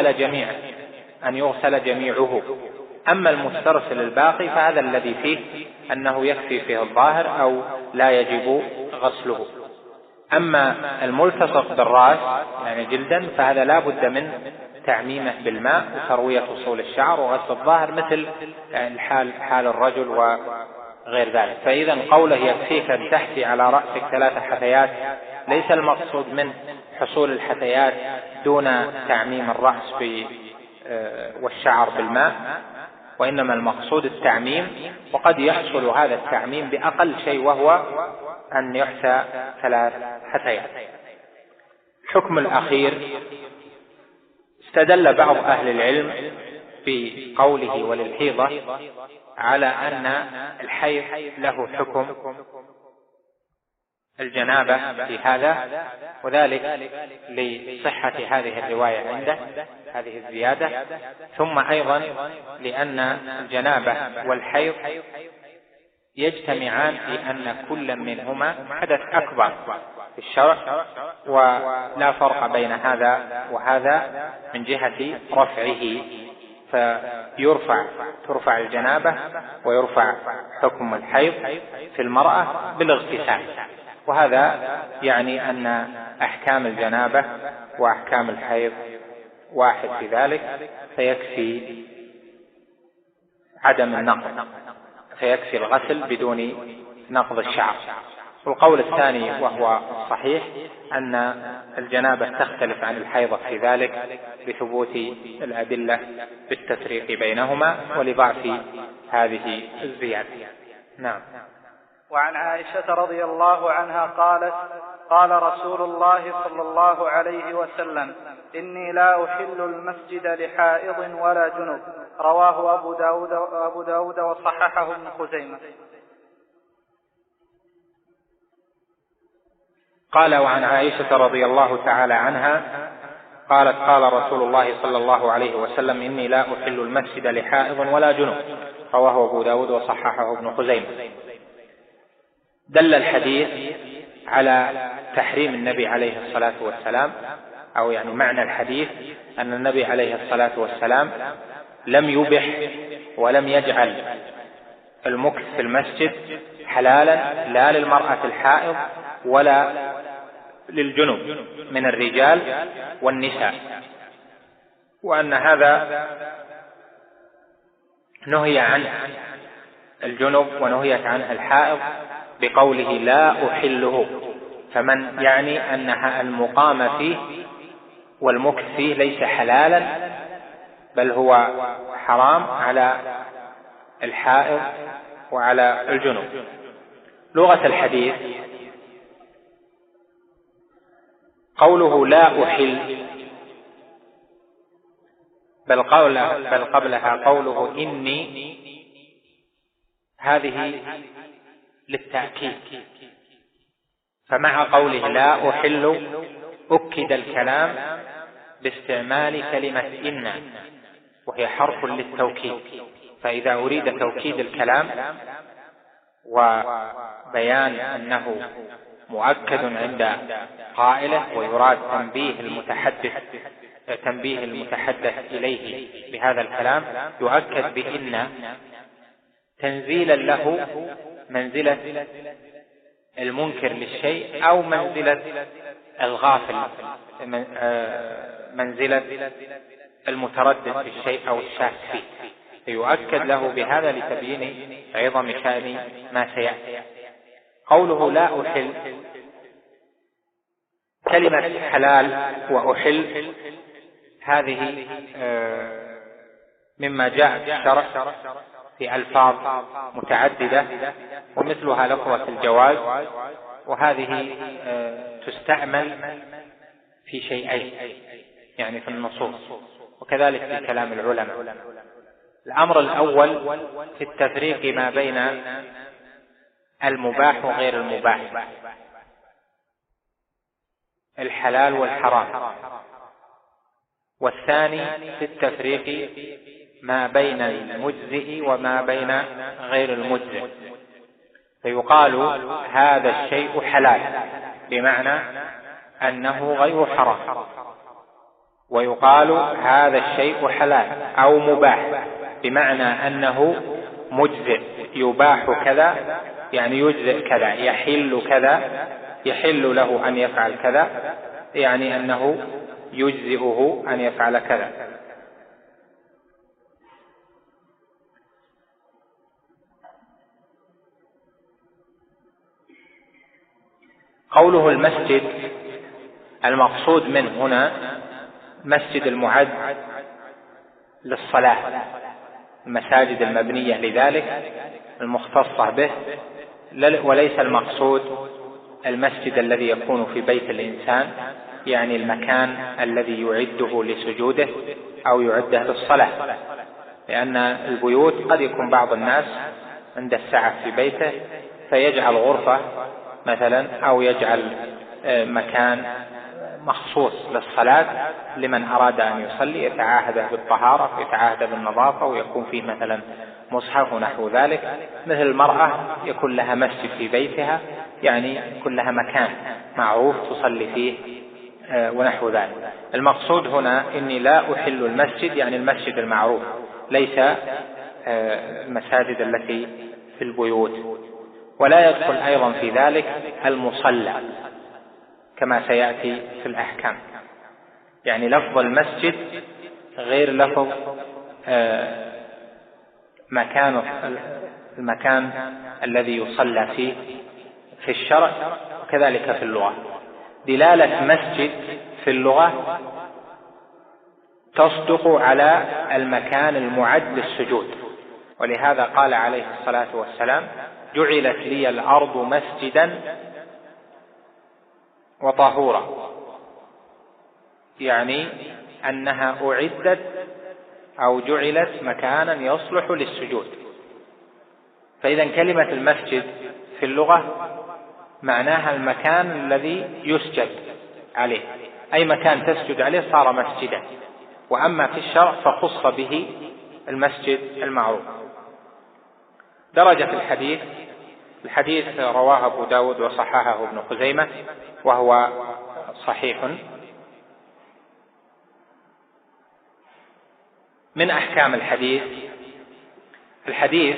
يغسل جميعه. أما المسترسل الباقي فهذا الذي فيه أنه يكفي فيه الظاهر أو لا يجب غسله. أما الملتصق بالرأس يعني جلدا فهذا لا بد من تعميمه بالماء وتروية أصول الشعر وغسل الظاهر، مثل حال الرجل وغير ذلك. فإذا قوله يكفيك أن تحثي على رأسك 3 حثيات ليس المقصود من حصول الحثيات دون تعميم الرأس والشعر بالماء، وإنما المقصود التعميم، وقد يحصل هذا التعميم بأقل شيء وهو أن يحثى 3 حثيات. الحكم الأخير استدل بعض أهل العلم بقوله وللحيضة على أن الحيض له حكم الجنابة في هذا، وذلك لصحة هذه الرواية عنده هذه الزيادة، ثم أيضا لأن الجنابة والحيض يجتمعان في أن كل منهما حدث أكبر في الشرع، ولا فرق بين هذا وهذا من جهة رفعه، ترفع الجنابة ويرفع حكم الحيض في المرأة بالاغتسال، وهذا يعني أن أحكام الجنابة وأحكام الحيض واحد في ذلك، فيكفي عدم النقض، فيكفي الغسل بدون نقض الشعر. والقول الثاني وهو الصحيح أن الجنابة تختلف عن الحيضة في ذلك بثبوت الأدلة بالتفريق بينهما ولضعف هذه الزيادة. نعم. وعن عائشة رضي الله عنها قالت: قال رسول الله صلى الله عليه وسلم: إني لا أحل المسجد لحائض ولا جنب، رواه أبو داود وصححه ابن خزيمة. قال: وعن عائشة رضي الله تعالى عنها قالت: قال رسول الله صلى الله عليه وسلم: إني لا أحل المسجد لحائض ولا جنوب. رواه أبو داود وصححه ابن خزيمة. دل الحديث على تحريم النبي عليه الصلاة والسلام، أو يعني معنى الحديث أن النبي عليه الصلاة والسلام لم يبح ولم يجعل المكث في المسجد حلالا لا للمرأة الحائض ولا للجنوب من الرجال والنساء، وأن هذا نهي عنه الجنوب ونهيت عنه الحائض بقوله لا أحله، فمن يعني أنها المقام فيه والمكث فيه ليس حلالا بل هو حرام على الحائض وعلى الجنوب. لغة الحديث قوله لا أحل، بل قبلها قوله إني، هذه للتأكيد، فمع قوله لا أحل أكد الكلام باستعمال كلمة إن، وهي حرف للتوكيد. فإذا أريد توكيد الكلام وبيان أنه مؤكد عند قائله ويراد تنبيه المتحدث إليه بهذا الكلام، يؤكد بإن تنزيلا له منزلة المنكر للشيء أو منزلة الغافل، منزلة المتردد في الشيء أو الشاك فيه، فيؤكد له بهذا لتبيين عظم شأن ما سيأتي. قوله لا أحل، كلمة حلال وأحل هذه مما جاء في الشرع في ألفاظ متعددة، ومثلها لفظة الجواز، وهذه تستعمل في شيئين يعني في النصوص، وكذلك في كلام العلماء. الأمر الأول في التفريق ما بين المباح وغير المباح، الحلال والحرام. والثاني في التفريق ما بين المجزئ وما بين غير المجزئ، فيقال هذا الشيء حلال بمعنى أنه غير حرام، ويقال هذا الشيء حلال أو مباح بمعنى أنه مجزئ، يباح كذا يعني يجزئ كذا، يحل كذا يحل له أن يفعل كذا، يعني أنه يجزئه أن يفعل كذا. قوله المسجد، المقصود منه هنا مسجد المعد للصلاة، المساجد المبنية لذلك المختصة به، وليس المقصود المسجد الذي يكون في بيت الإنسان، يعني المكان الذي يعده لسجوده أو يعده للصلاة، لأن البيوت قد يكون بعض الناس عند السعة في بيته فيجعل غرفة مثلا أو يجعل مكان مخصوص للصلاة لمن أراد أن يصلي، يتعاهد بالطهارة يتعاهد بالنظافة، ويكون فيه مثلا مصحف ونحو ذلك. مثل المرأة يكون لها مسجد في بيتها، يعني يكون لها مكان معروف تصلي فيه ونحو ذلك. المقصود هنا إني لا أحل المسجد يعني المسجد المعروف، ليس المساجد التي في البيوت. ولا يدخل أيضا في ذلك المصلى كما سيأتي في الأحكام، يعني لفظ المسجد غير لفظ المكان الذي يصلى فيه في الشرع، وكذلك في اللغة. دلالة مسجد في اللغة تصدق على المكان المعد للسجود، ولهذا قال عليه الصلاة والسلام جعلت لي الأرض مسجدا وطهورا، يعني أنها أعدت أو جعلت مكانا يصلح للسجود. فإذا كلمة المسجد في اللغة معناها المكان الذي يسجد عليه، أي مكان تسجد عليه صار مسجدا. وأما في الشرع فخص به المسجد المعروف. درجة الحديث رواه أبو داود وصححه ابن خزيمة وهو صحيح. من أحكام الحديث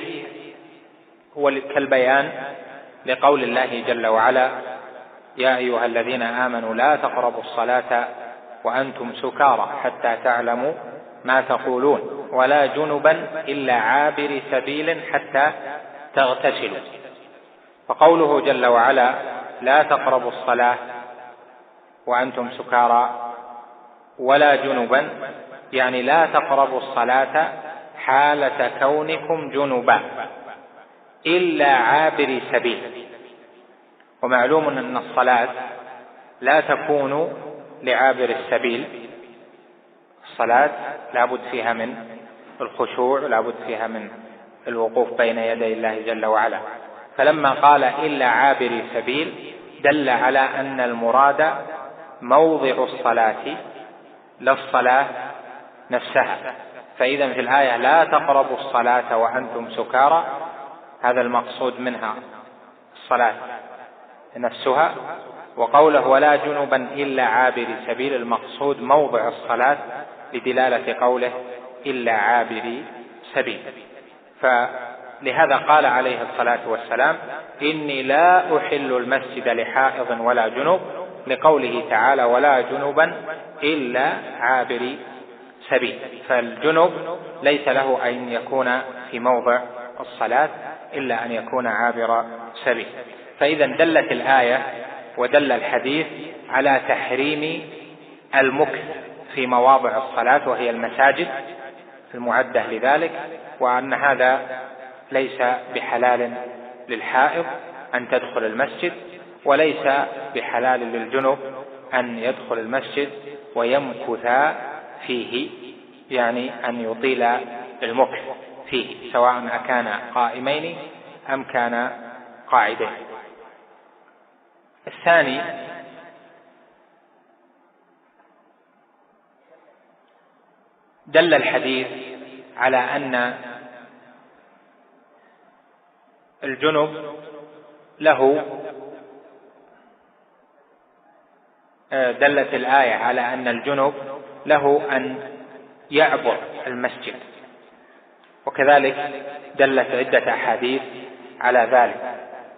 هو كالبيان لقول الله جل وعلا: يا أيها الذين آمنوا لا تقربوا الصلاة وأنتم سكارى حتى تعلموا ما تقولون ولا جنبا إلا عابر سبيل حتى تغتسلوا. فقوله جل وعلا لا تقربوا الصلاة وأنتم سكارى ولا جنبا، يعني لا تقربوا الصلاة حالة كونكم جنبا إلا عابر سبيل. ومعلوم أن الصلاة لا تكون لعابر السبيل، الصلاة لابد فيها من الخشوع، لابد فيها من الوقوف بين يدي الله جل وعلا. فلما قال إلا عابر سبيل دل على أن المراد موضع الصلاة لا الصلاة نفسها. فإذا في الآية لا تقربوا الصلاة وأنتم سكارى، هذا المقصود منها الصلاة نفسها. وقوله ولا جنبا إلا عابر سبيل، المقصود موضع الصلاة لدلالة قوله إلا عابر سبيل. فلهذا قال عليه الصلاة والسلام: إني لا أحل المسجد لحائض ولا جنب، لقوله تعالى ولا جنبا إلا عابر سبيل. فالجنب ليس له أن يكون في موضع الصلاة إلا أن يكون عابر سبيل. فإذا دلت الآية ودل الحديث على تحريم المكث في مواضع الصلاة وهي المساجد المعدة لذلك، وأن هذا ليس بحلال للحائض أن تدخل المسجد، وليس بحلال للجنب أن يدخل المسجد ويمكث فيه، يعني أن يطيل المكث فيه سواء أكان قائمين أم كان قاعدين. الثاني دل الحديث على أن الجنب له دلت الآية على أن الجنب له أن يعبر المسجد، وكذلك دلت عدة أحاديث على ذلك.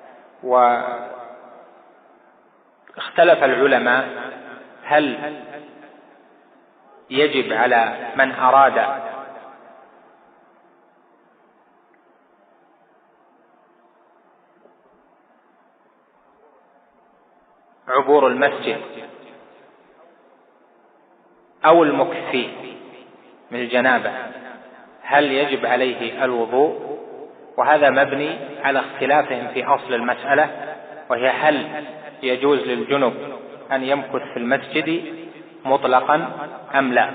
واختلف العلماء هل يجب على من أراد عبور المسجد أو المكث فيه من الجنابة هل يجب عليه الوضوء؟ وهذا مبني على اختلافهم في أصل المسألة، وهي هل يجوز للجنب أن يمكث في المسجد مطلقا أم لا؟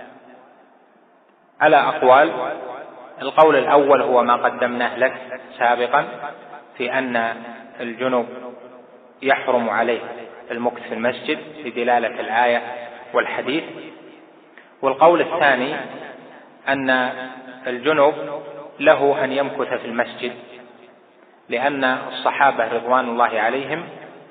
على أقوال. القول الأول هو ما قدمناه لك سابقا في أن الجنب يحرم عليه المكث في المسجد لدلالة الآية والحديث. والقول الثاني أن الجنب له أن يمكث في المسجد، لأن الصحابة رضوان الله عليهم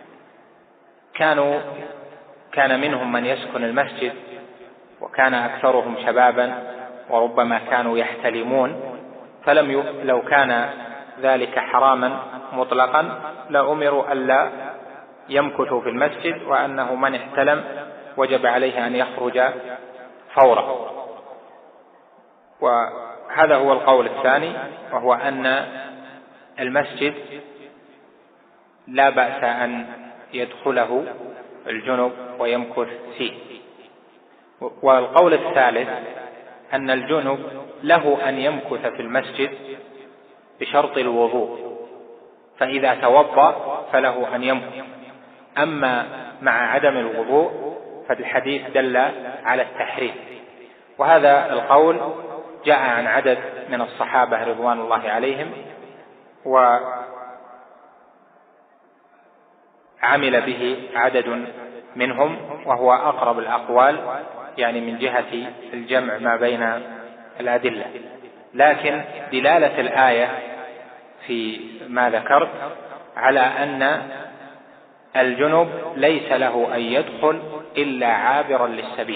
كان منهم من يسكن المسجد، وكان أكثرهم شبابا وربما كانوا يحتلمون، لو كان ذلك حراما مطلقا لأمروا ألا يمكثوا في المسجد، وأنه من احتلم وجب عليه أن يخرج فورا. وهذا هو القول الثاني، وهو أن المسجد لا بأس أن يدخله الجنب ويمكث فيه. والقول الثالث أن الجنب له أن يمكث في المسجد بشرط الوضوء، فإذا توضأ فله أن يمكث. أما مع عدم الوضوء فالحديث دل على التحريم، وهذا القول جاء عن عدد من الصحابة رضوان الله عليهم وعمل به عدد منهم، وهو أقرب الأقوال يعني من جهة الجمع ما بين الأدلة. لكن دلالة الآية في ما ذكرت على أن الجنب ليس له أن يدخل إلا عابرا للسبيل،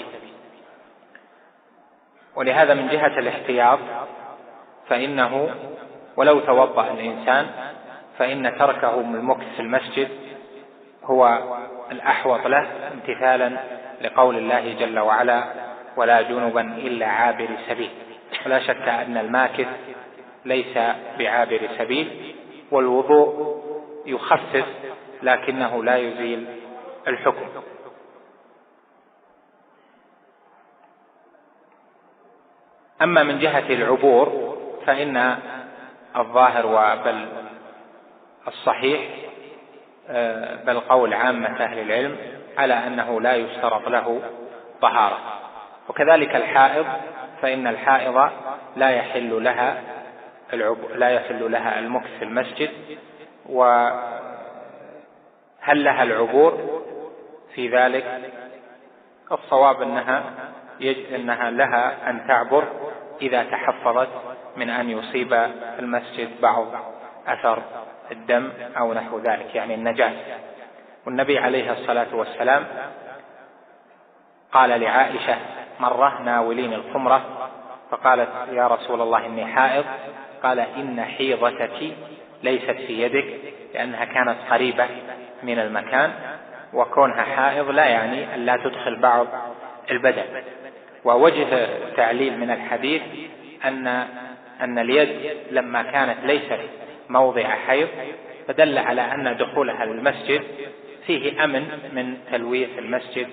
ولهذا من جهة الاحتياط فإنه ولو توضأ الإنسان فإن تركه من المكث في المسجد هو الأحوط له، امتثالا لقول الله جل وعلا: ولا جنبا إلا عابر سبيل. ولا شك أن الماكث ليس بعابر سبيل، والوضوء يخفف لكنه لا يزيل الحكم. أما من جهة العبور فإن الظاهر وبل الصحيح بل قول عامة أهل العلم على أنه لا يشترط له طهارة. وكذلك الحائض، فإن الحائض لا يحل لها المكث في المسجد. وهل لها العبور في ذلك؟ الصواب أنها لها أن تعبر إذا تحفظت من أن يصيب المسجد بعض أثر الدم أو نحو ذلك، يعني النجاسة. والنبي عليه الصلاة والسلام قال لعائشة مرة: ناولين الخمرة، فقالت: يا رسول الله إني حائض. قال: إن حيضتك ليست في يدك، لأنها كانت قريبة من المكان، وكونها حائض لا يعني أن لا تدخل بعض البدن. ووجه تعليل من الحديث أن اليد لما كانت ليست موضع حيض فدل على أن دخولها للمسجد فيه أمن من تلويث المسجد،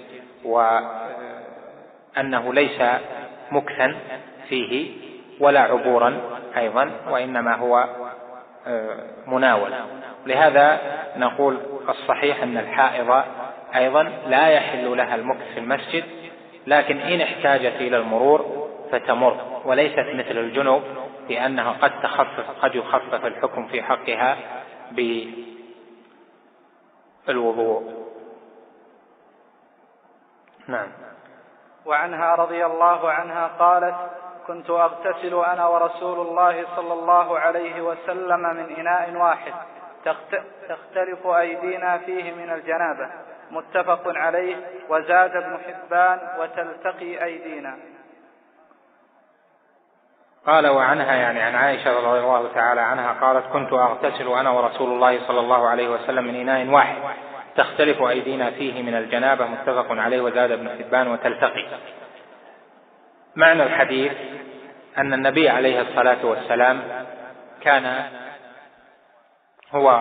وأنه ليس مكثا فيه ولا عبورا أيضا، وإنما هو مناول. لهذا نقول الصحيح أن الحائض أيضا لا يحل لها المكث في المسجد، لكن إن احتاجت إلى المرور فتمر، وليست مثل الجنوب لأنها قد يخفف الحكم في حقها بالوضوء. نعم. وعنها رضي الله عنها قالت: كنت أغتسل أنا ورسول الله صلى الله عليه وسلم من إناء واحد تختلف أيدينا فيه من الجنابة، متفق عليه. وزاد ابن حبان: وتلتقي أيدينا. قال: وعنها يعني عن عائشة رضي الله تعالى عنها قالت: كنت أغتسل أنا ورسول الله صلى الله عليه وسلم من إناء واحد تختلف أيدينا فيه من الجنابة، متفق عليه. وزاد ابن حبان: وتلتقي. معنى الحديث أن النبي عليه الصلاة والسلام كان هو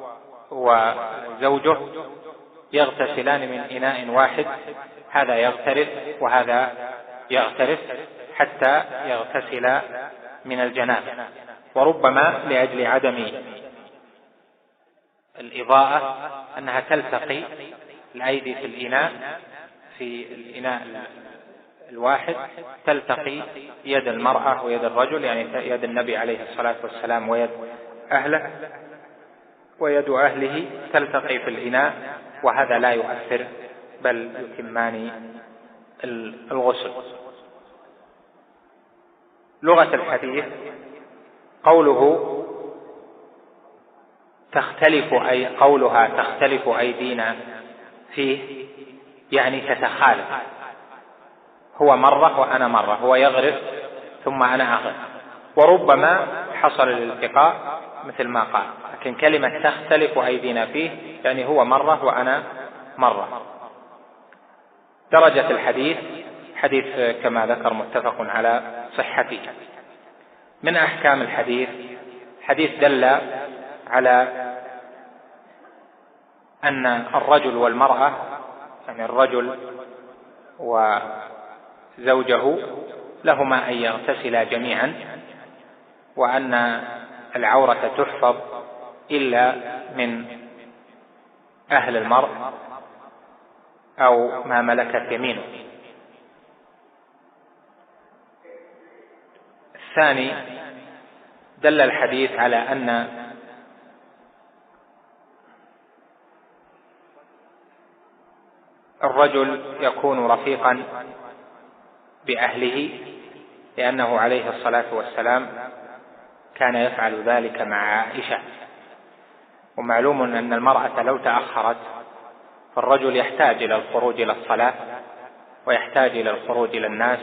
وزوجه يغتسلان من إناء واحد، هذا يغترف وهذا يغترف حتى يغتسل من الجنابة. وربما لأجل عدم الإضاءة أنها تلتقي الأيدي في الإناء الواحد، تلتقي يد المرأة ويد الرجل، يعني يد النبي عليه الصلاة والسلام ويد أهله ويد أهله تلتقي في الإناء، وهذا لا يؤثر بل يتمان الغسل. لغة الحديث قولها تختلف أيدينا فيه يعني تتخالف، هو مرة وأنا مرة، هو يغرف ثم أنا أغرف، وربما حصل الالتقاء مثل ما قال. لكن كلمة تختلف أيدينا فيه يعني هو مرة وأنا مرة. درجة الحديث حديث كما ذكر متفق على صحته. من أحكام الحديث حديث دل على أن الرجل والمرأة، يعني الرجل وزوجه، لهما أن يغتسلا جميعا، وأن العورة تحفظ إلا من أهل المرء أو ما ملكت يمينه. الثاني دل الحديث على أن الرجل يكون رفيقا بأهله، لأنه عليه الصلاة والسلام كان يفعل ذلك مع عائشة. ومعلوم أن المرأة لو تأخرت فالرجل يحتاج إلى الخروج إلى الصلاة ويحتاج إلى الخروج إلى الناس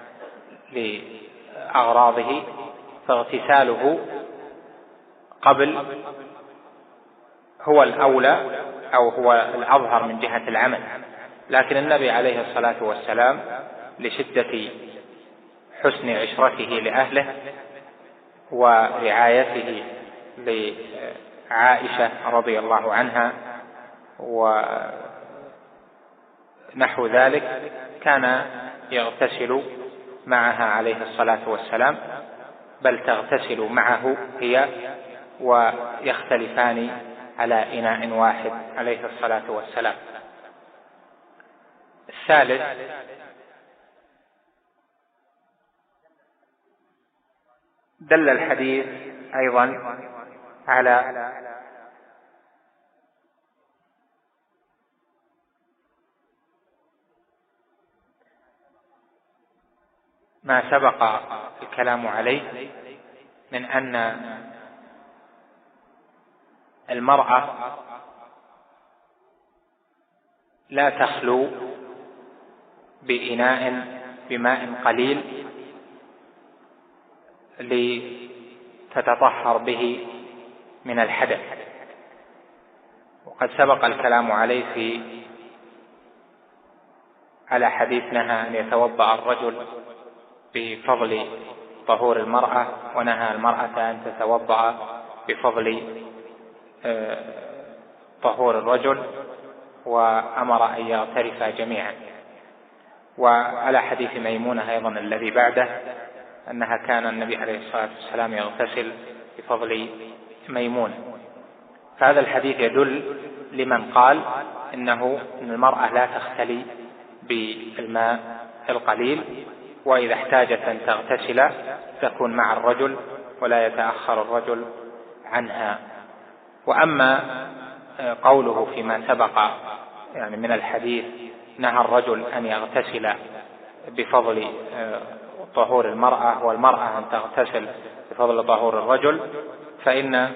لأغراضه، فاغتساله قبل هو الأولى أو هو الأظهر من جهة العمل. لكن النبي عليه الصلاة والسلام لشدة حسن عشرته لأهله ورعايته لعائشة رضي الله عنها ونحو ذلك كان يغتسل معها عليه الصلاة والسلام، بل تغتسل معه هي، ويختلفان على إناء واحد عليه الصلاة والسلام. الثالث دل الحديث أيضا على ما سبق الكلام عليه من أن المرأة لا تخلو بإناء بماء قليل لتتطهر به من الحدث، وقد سبق الكلام عليه على حديث نهى أن يتوضأ الرجل بفضل طهور المرأة، ونهى المرأة أن تتوضأ بفضل طهور الرجل، وأمر أن يغترفا جميعا. وعلى حديث ميمونة أيضا الذي بعده أنها كان النبي عليه الصلاة والسلام يغتسل بفضل ميمونة. فهذا الحديث يدل لمن قال إن المرأة لا تختلي بالماء القليل، وإذا احتاجت أن تغتسل تكون مع الرجل ولا يتأخر الرجل عنها. وأما قوله فيما سبق يعني من الحديث نهى الرجل أن يغتسل بفضل طهور المرأة والمرأة أن تغتسل بفضل طهور الرجل، فإن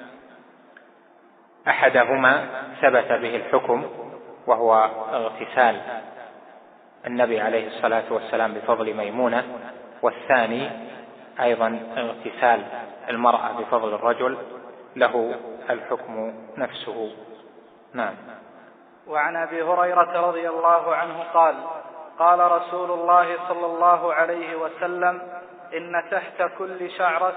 أحدهما ثبت به الحكم وهو اغتسال النبي عليه الصلاة والسلام بفضل ميمونة، والثاني أيضا اغتسال المرأة بفضل الرجل له الحكم نفسه. نعم. وعن أبي هريرة رضي الله عنه قال: قال رسول الله صلى الله عليه وسلم: إن تحت كل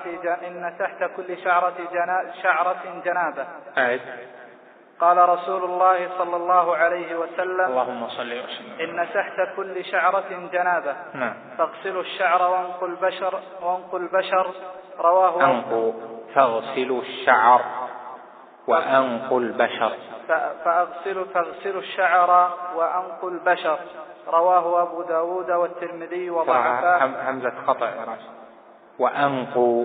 شعرة جنابة. قال رسول الله صلى الله عليه وسلم: اللهم صل وسلم. إن تحت كل شعرة جنابة. فاغسلوا الشعر وانقوا البشر. رواه فاغسلوا الشعر وأنقوا البشر. فاغسلوا الشعر وأنقوا البشر. رواه أبو داود والترمذي وضعفاه. همزة خطأ يا راشد. وأنقوا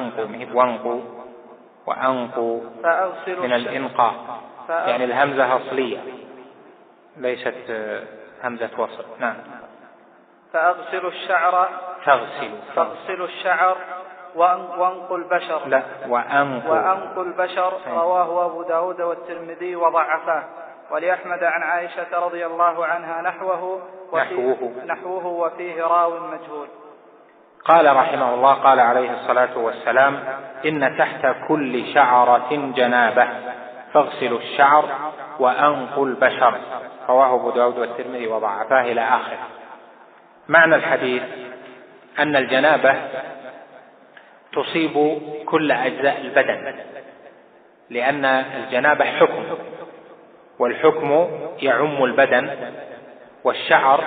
وأنقوا من الإنقاء، يعني الهمزة أصلية ليست همزة وصل. نعم. فاغسلوا الشعر وأنقوا البشر. لا، وأنقوا البشر. رواه أبو داود والترمذي وضعفاه. ولأحمد عن عائشة رضي الله عنها نحوه وفيه راو مجهول. قال رحمه الله: قال عليه الصلاة والسلام: إن تحت كل شعرة جنابة فاغسلوا الشعر وأنقوا البشر. رواه أبو داود والترمذي وضعفاه إلى آخر. معنى الحديث أن الجنابة تصيب كل أجزاء البدن، لأن الجنابة حكم، والحكم يعم البدن. والشعر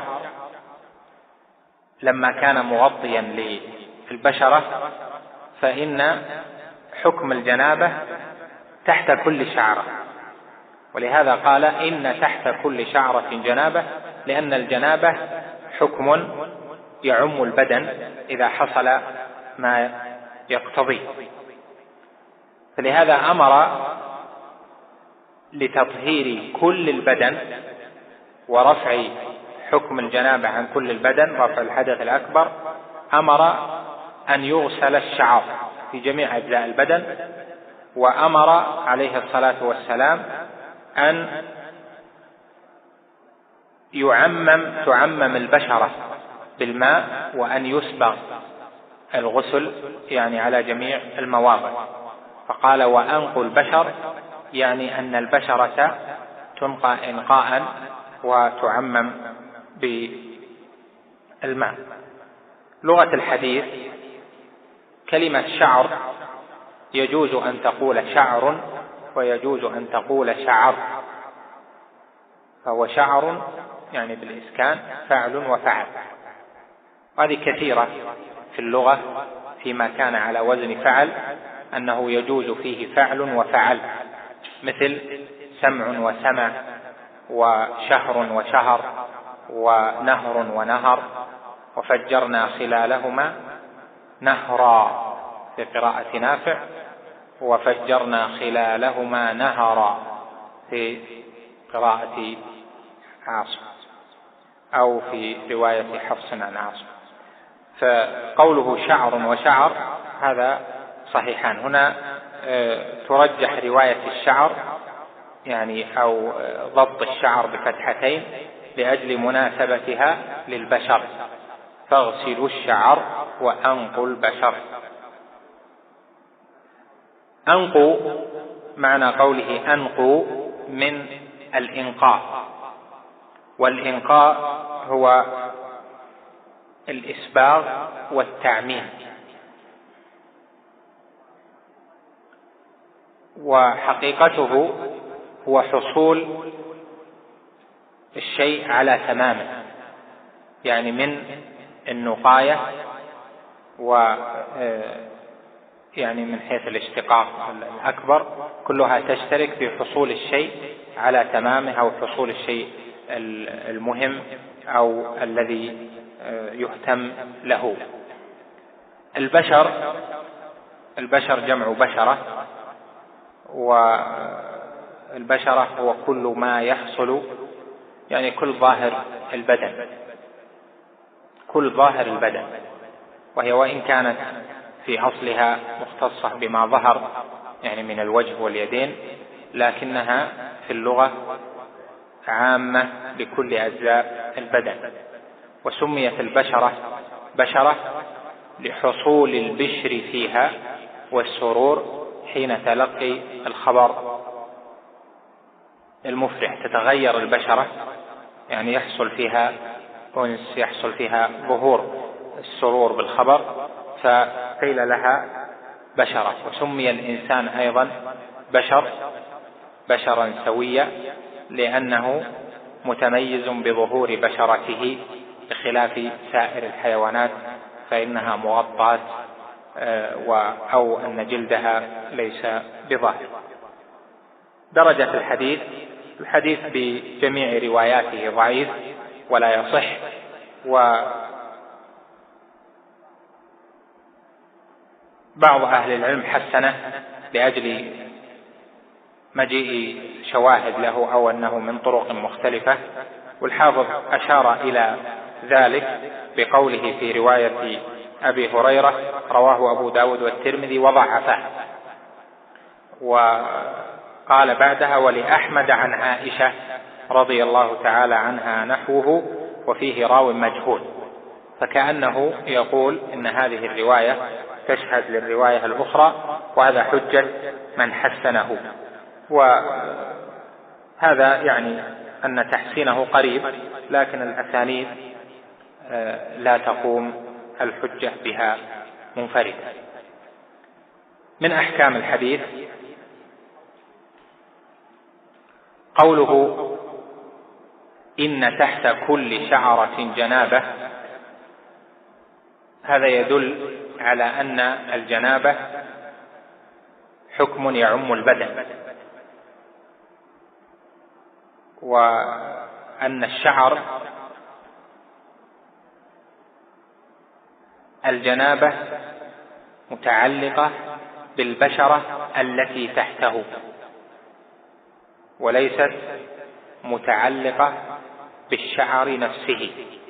لما كان مغطيا للبشرة فإن حكم الجنابة تحت كل شعرة، ولهذا قال: إن تحت كل شعرة جنابة، لأن الجنابة حكم يعم البدن إذا حصل ما يقتضي. فلهذا أمر لتطهير كل البدن ورفع حكم الجنابة عن كل البدن، رفع الحدث الأكبر، أمر أن يغسل الشعر في جميع أجزاء البدن، وأمر عليه الصلاة والسلام أن تعمم البشرة بالماء، وأن يسبغ الغسل يعني على جميع المواضع. فقال وأنقوا البشر، يعني أن البشرة تنقى إنقاء وتعمم بالماء. لغة الحديث كلمة شعر يجوز أن تقول شعر ويجوز أن تقول شعر، فهو شعر يعني بالإسكان فعل وفعل، هذه كثيرة في اللغة فيما كان على وزن فعل أنه يجوز فيه فعل وفعل، مثل سمع وسمع وشهر وشهر ونهر ونهر، وفجرنا خلالهما نهرا في قراءة نافع، وفجرنا خلالهما نهرا في قراءة عاصم، أو في رواية حفص عن عاصم. فقوله شعر وشعر هذا صحيحان. هنا ترجح رواية الشعر يعني أو ضبط الشعر بفتحتين لأجل مناسبتها للبشر، فاغسلوا الشعر وأنقوا البشر. أنقوا معنى قوله أنقوا من الإنقاء، والإنقاء هو الإسباغ والتعميم، وحقيقته هو حصول الشيء على تمامه، يعني من النقاية يعني من حيث الاشتقاق الأكبر كلها تشترك في حصول الشيء على تمامه، أو حصول الشيء المهم أو الذي يهتم له. البشر جمع بشرة، والبشرة هو كل ما يحصل يعني كل ظاهر البدن، وهي وإن كانت في أصلها مختصة بما ظهر يعني من الوجه واليدين، لكنها في اللغة عامة لكل أجزاء البدن. وسميت البشرة بشرة لحصول البشر فيها والسرور حين تلقي الخبر المفرح. تتغير البشرة يعني يحصل فيها أنس، يحصل فيها ظهور السرور بالخبر، فقيل لها بشرة. وسمي الإنسان أيضا بشرا سويا، لأنه متميز بظهور بشرته بخلاف سائر الحيوانات، فإنها مغطاة أو أن جلدها ليس بظاهر. درجة الحديث بجميع رواياته ضعيف ولا يصح، وبعض أهل العلم حسنه لأجل مجيء شواهد له أو أنه من طرق مختلفة. والحافظ أشار إلى ذلك بقوله في رواية أبي هريرة رواه أبو داود والترمذي وضعفه، وقال بعدها ولأحمد عن عائشة رضي الله تعالى عنها نحوه وفيه راو مجهول، فكأنه يقول إن هذه الرواية تشهد للرواية الأخرى، وهذا حجة من حسنه. وهذا يعني أن تحسينه قريب، لكن الأسانيد لا تقوم الحجة بها منفردة. من أحكام الحديث قوله إن تحت كل شعرة جنابة، هذا يدل على أن الجنابة حكم يعم البدن، وأن الشعر الجنابة متعلقة بالبشرة التي تحته، وليست متعلقة بالشعر نفسه،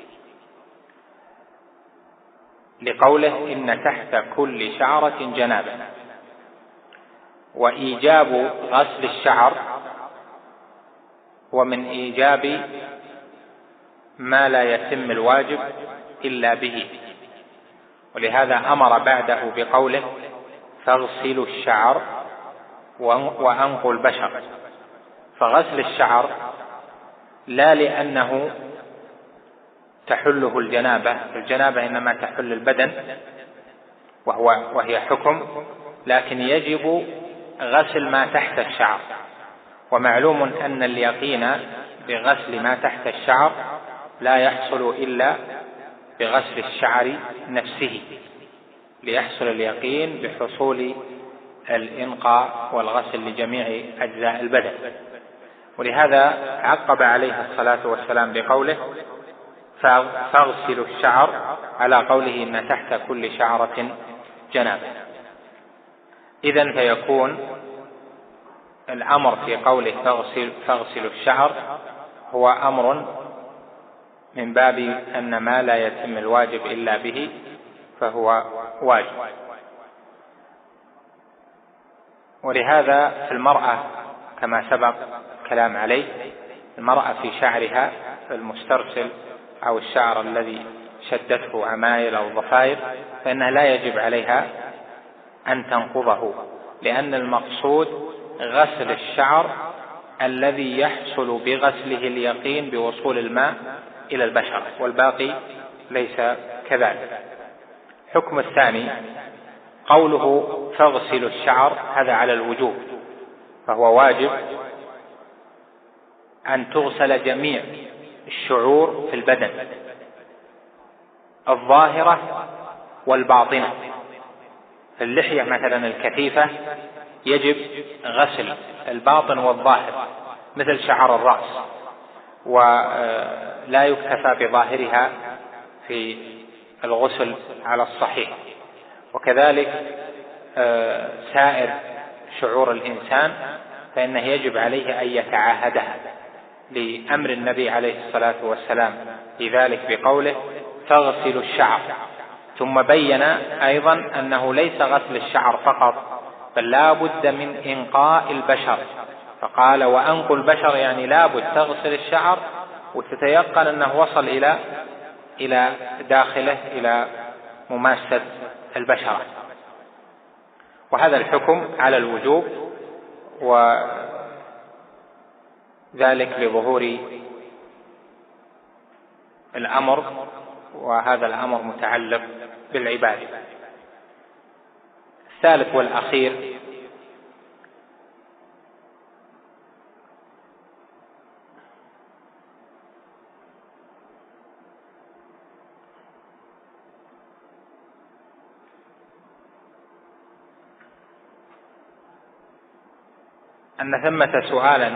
لقوله إن تحت كل شعرة جنابة. وإيجاب غسل الشعر ومن إيجاب ما لا يتم الواجب إلا به، ولهذا أمر بعده بقوله فاغسلوا الشعر وأنقوا البشر. فغسل الشعر لا لأنه تحله الجنابة إنما تحل البدن وهي حكم، لكن يجب غسل ما تحت الشعر. ومعلوم أن اليقين بغسل ما تحت الشعر لا يحصل إلا بغسل الشعر نفسه، ليحصل اليقين بحصول الإنقاء والغسل لجميع أجزاء البدن. ولهذا عقب عليه الصلاة والسلام بقوله فاغسلوا الشعر على قوله إن تحت كل شعرة جنابة. إذن فيكون الأمر في قوله فاغسلوا الشعر هو أمر من باب أن ما لا يتم الواجب إلا به فهو واجب. ولهذا في المرأة كما سبق كلام عليه، المرأة في شعرها المسترسل أو الشعر الذي شدته عمايل أو ضفائر فإنها لا يجب عليها أن تنقضه، لأن المقصود غسل الشعر الذي يحصل بغسله اليقين بوصول الماء إلى البشرة، والباقي ليس كذلك. الحكم الثاني قوله فاغسلوا الشعر، هذا على الوجوب، فهو واجب أن تغسل جميع الشعور في البدن الظاهرة والباطنة. اللحية مثلا الكثيفة يجب غسل الباطن والظاهر مثل شعر الرأس، ولا يكتفى بظاهرها في الغسل على الصحيح. وكذلك سائر شعور الإنسان فإنه يجب عليه أن يتعاهدها لأمر النبي عليه الصلاة والسلام في ذلك بقوله فاغسلوا الشعر. ثم بين أيضا أنه ليس غسل الشعر فقط، بل لا بد من إنقاء البشر، فقال وأنقوا البشر، يعني لا بد تغسل الشعر وتتيقن أنه وصل إلى داخله إلى مماسة البشرة. وهذا الحكم على الوجوب، وذلك لظهور الأمر، وهذا الأمر متعلق بالعبادة. الثالث والأخير أن ثمة سؤالا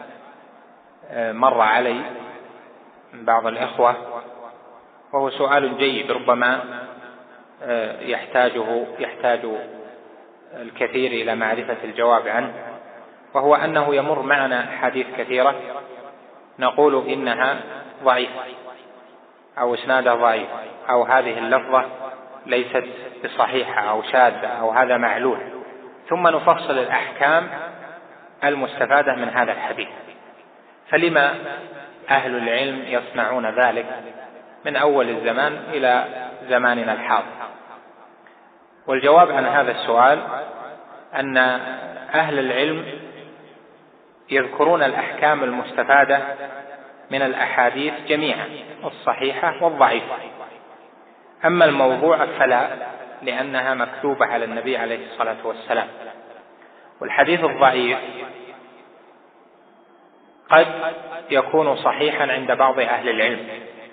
مر علي من بعض الإخوة، وهو سؤال جيد ربما يحتاج الكثير إلى معرفة الجواب عنه، وهو أنه يمر معنا حديث كثيرة نقول إنها ضعيفة أو إسنادها ضعيف، أو هذه اللفظة ليست بصحيحة أو شاذة أو هذا معلول، ثم نفصل الأحكام المستفادة من هذا الحديث. فلما أهل العلم يصنعون ذلك من أول الزمان إلى زماننا الحاضر؟ والجواب عن هذا السؤال أن أهل العلم يذكرون الأحكام المستفادة من الأحاديث جميعا، الصحيحة والضعيفة. أما الموضوع فلا، لأنها مكتوبة على النبي عليه الصلاة والسلام. والحديث الضعيف قد يكون صحيحا عند بعض أهل العلم،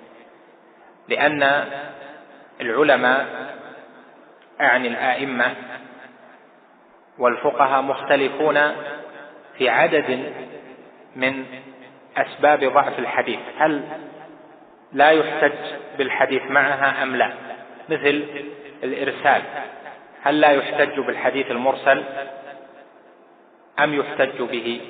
لأن العلماء أعني الآئمة والفقهاء مختلفون في عدد من أسباب ضعف الحديث، هل لا يحتج بالحديث معها أم لا؟ مثل الإرسال، هل لا يحتج بالحديث المرسل أم يحتج به؟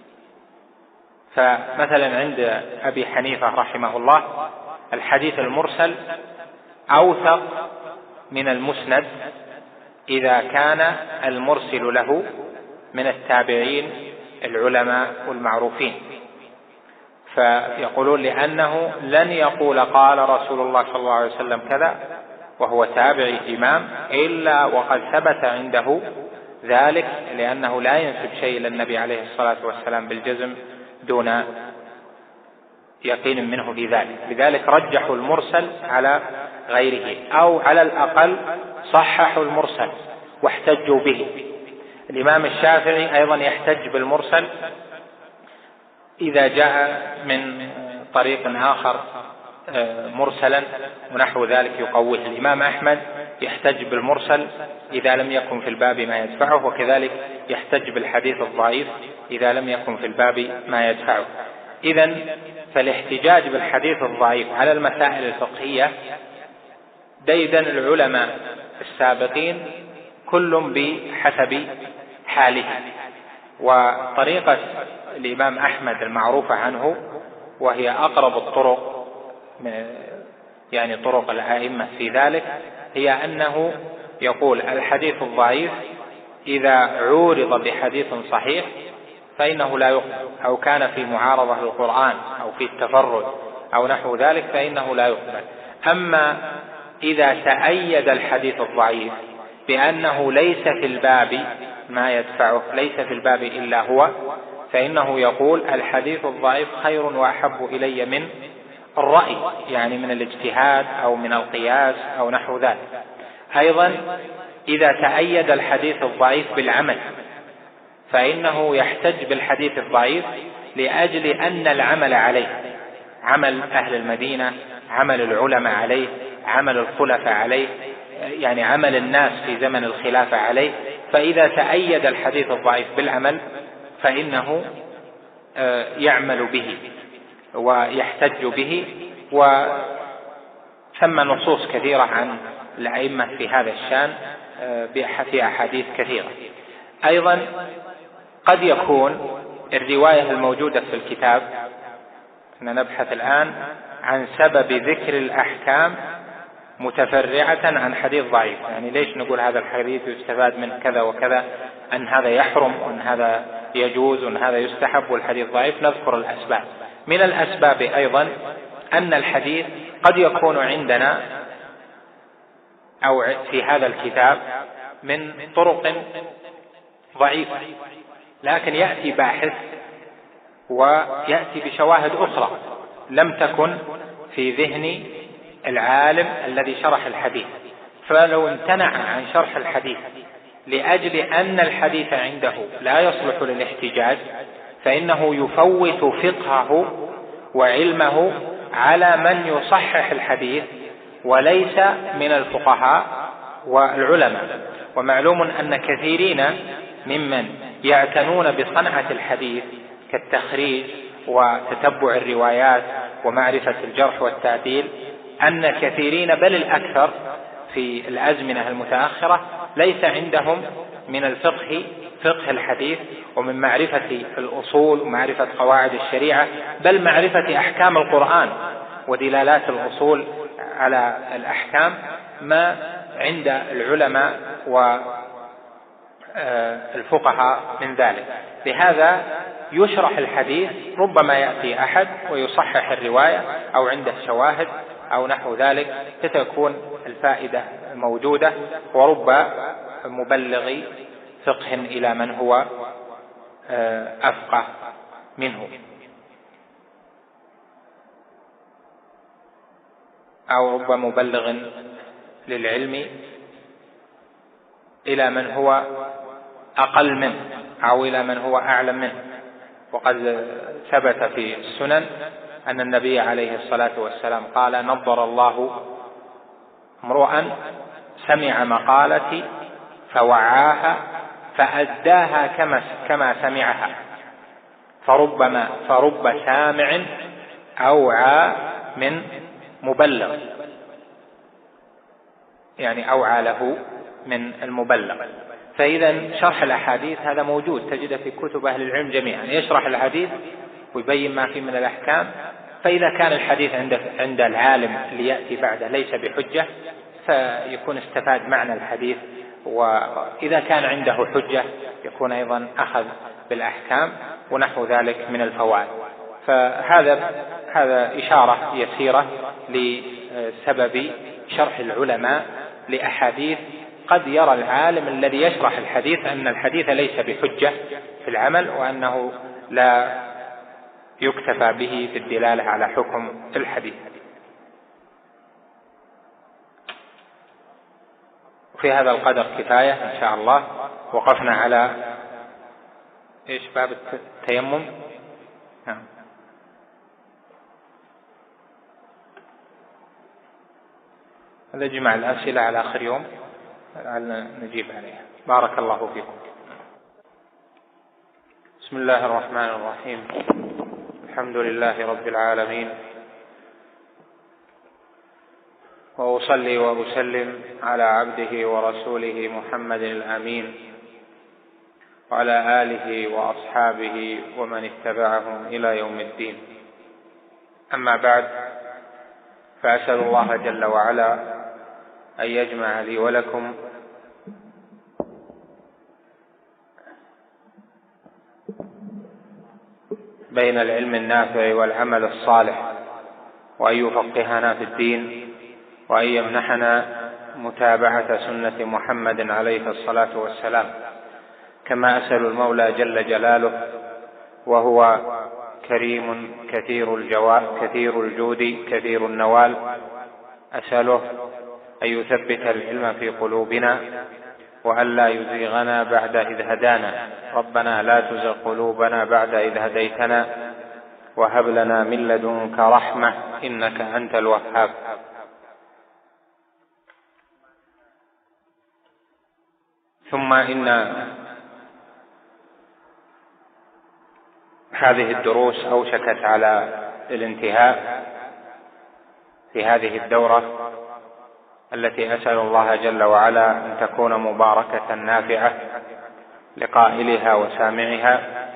فمثلا عند أبي حنيفة رحمه الله الحديث المرسل أوثق من المسند إذا كان المرسل له من التابعين العلماء والمعروفين، فيقولون لأنه لن يقول قال رسول الله صلى الله عليه وسلم كذا وهو تابعي إمام إلا وقد ثبت عنده ذلك، لأنه لا ينسب شيء للنبي عليه الصلاة والسلام بالجزم دون يقين منه في ذلك. لذلك رجحوا المرسل على غيره، أو على الأقل صححوا المرسل واحتجوا به. الإمام الشافعي أيضا يحتج بالمرسل إذا جاء من طريق آخر مرسلا ونحو ذلك يقويه. الإمام أحمد يحتج بالمرسل إذا لم يكن في الباب ما يدفعه، وكذلك يحتج بالحديث الضعيف إذا لم يكن في الباب ما يدفعه. إذن فالاحتجاج بالحديث الضعيف على المسائل الفقهية ديدن العلماء السابقين كل بحسب حاله. وطريقة الإمام أحمد المعروفة عنه وهي أقرب الطرق يعني طرق الأئمة في ذلك، هي أنه يقول الحديث الضعيف إذا عورض بحديث صحيح فإنه لا يقبل، أو كان في معارضة للقرآن أو في التفرد أو نحو ذلك فإنه لا يقبل. أما إذا تأيد الحديث الضعيف بأنه ليس في الباب ما يدفعه، ليس في الباب إلا هو، فإنه يقول الحديث الضعيف خير وأحب إلي من الرأي، يعني من الاجتهاد أو من القياس أو نحو ذلك. أيضا إذا تأيد الحديث الضعيف بالعمل فإنه يحتج بالحديث الضعيف لأجل أن العمل عليه، عمل أهل المدينة، عمل العلماء عليه، عمل الخلفاء عليه، يعني عمل الناس في زمن الخلافة عليه. فإذا تأيد الحديث الضعيف بالعمل فإنه يعمل به ويحتج به. وثم نصوص كثيرة عن الأئمة في هذا الشان في أحاديث كثيرة. أيضا قد يكون الرواية الموجودة في الكتاب، نبحث الآن عن سبب ذكر الأحكام متفرعة عن حديث ضعيف، يعني ليش نقول هذا الحديث يستفاد من كذا وكذا، أن هذا يحرم وأن هذا يجوز وأن هذا يستحب والحديث ضعيف. نذكر الأسباب. من الأسباب أيضا أن الحديث قد يكون عندنا أو في هذا الكتاب من طرق ضعيفة، لكن يأتي باحث ويأتي بشواهد أخرى لم تكن في ذهن العالم الذي شرح الحديث، فلو امتنع عن شرح الحديث لأجل أن الحديث عنده لا يصلح للاحتجاج فإنه يفوت فقهه وعلمه على من يصحح الحديث وليس من الفقهاء والعلماء. ومعلوم أن كثيرين ممن يعتنون بصنعة الحديث كالتخريج وتتبع الروايات ومعرفة الجرح والتعديل، أن كثيرين بل الأكثر في الأزمنة المتأخرة ليس عندهم من الفقه فقه الحديث ومن معرفة الأصول ومعرفة قواعد الشريعة، بل معرفة أحكام القرآن ودلالات الأصول على الأحكام ما عند العلماء والفقهاء من ذلك. لهذا يشرح الحديث، ربما يأتي أحد ويصحح الرواية أو عنده شواهد أو نحو ذلك، فتكون الفائدة موجودة، ورب مبلغ فقه إلى من هو أفقه منه، أو رب مبلغ للعلم إلى من هو أقل منه أو إلى من هو أعلم منه. وقد ثبت في السنن أن النبي عليه الصلاة والسلام قال: نضر الله امرؤا سمع مقالتي فوعاها فأداها كما سمعها، فرب سامع أوعى من مبلغ، يعني أوعى له من المبلغ. فإذا شرح الأحاديث هذا موجود، تجد في كتب أهل العلم جميعا، يشرح الحديث ويبين ما فيه من الأحكام. فإذا كان الحديث عند العالم اللي يأتي بعده ليس بحجة فيكون استفاد معنى الحديث، وإذا كان عنده حجة يكون أيضا أخذ بالأحكام ونحو ذلك من الفوائد. فهذا إشارة يسيرة لسبب شرح العلماء لأحاديث. قد يرى العالم الذي يشرح الحديث أن الحديث ليس بحجة في العمل، وأنه لا يكتفى به في الدلالة على حكم الحديث. في هذا القدر كفاية إن شاء الله. وقفنا على باب التيمم. هذا جمع الأسئلة على آخر يوم لعلنا نجيب عليها. بارك الله فيكم. بسم الله الرحمن الرحيم. الحمد لله رب العالمين، وأصلي وأسلم على عبده ورسوله محمد الأمين وعلى آله وأصحابه ومن اتبعهم إلى يوم الدين. أما بعد، فأسأل الله جل وعلا أن يجمع لي ولكم بين العلم النافع والعمل الصالح، وأن يفقهنا في الدين، وأن يمنحنا متابعة سنة محمد عليه الصلاة والسلام. كما أسأل المولى جل جلاله وهو كريم كثير الجود كثير النوال، أسأله أن يثبت العلم في قلوبنا وأن لا يزيغنا بعد إذ هدانا. ربنا لا تزغ قلوبنا بعد إذ هديتنا وهب لنا من لدنك رحمة إنك أنت الوهاب. ثم إن هذه الدروس أوشكت على الانتهاء في هذه الدورة التي أسأل الله جل وعلا أن تكون مباركة نافعة لقائلها وسامعها.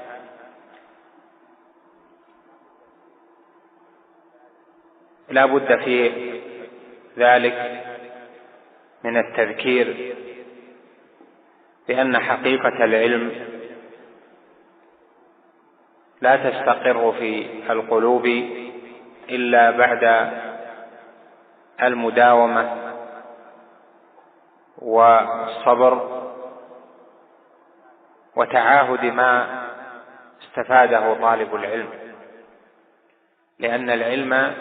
لا بد في ذلك من التذكير بأن حقيقة العلم لا تستقر في القلوب إلا بعد المداومة والصبر وتعاهد ما استفاده طالب العلم، لأن العلم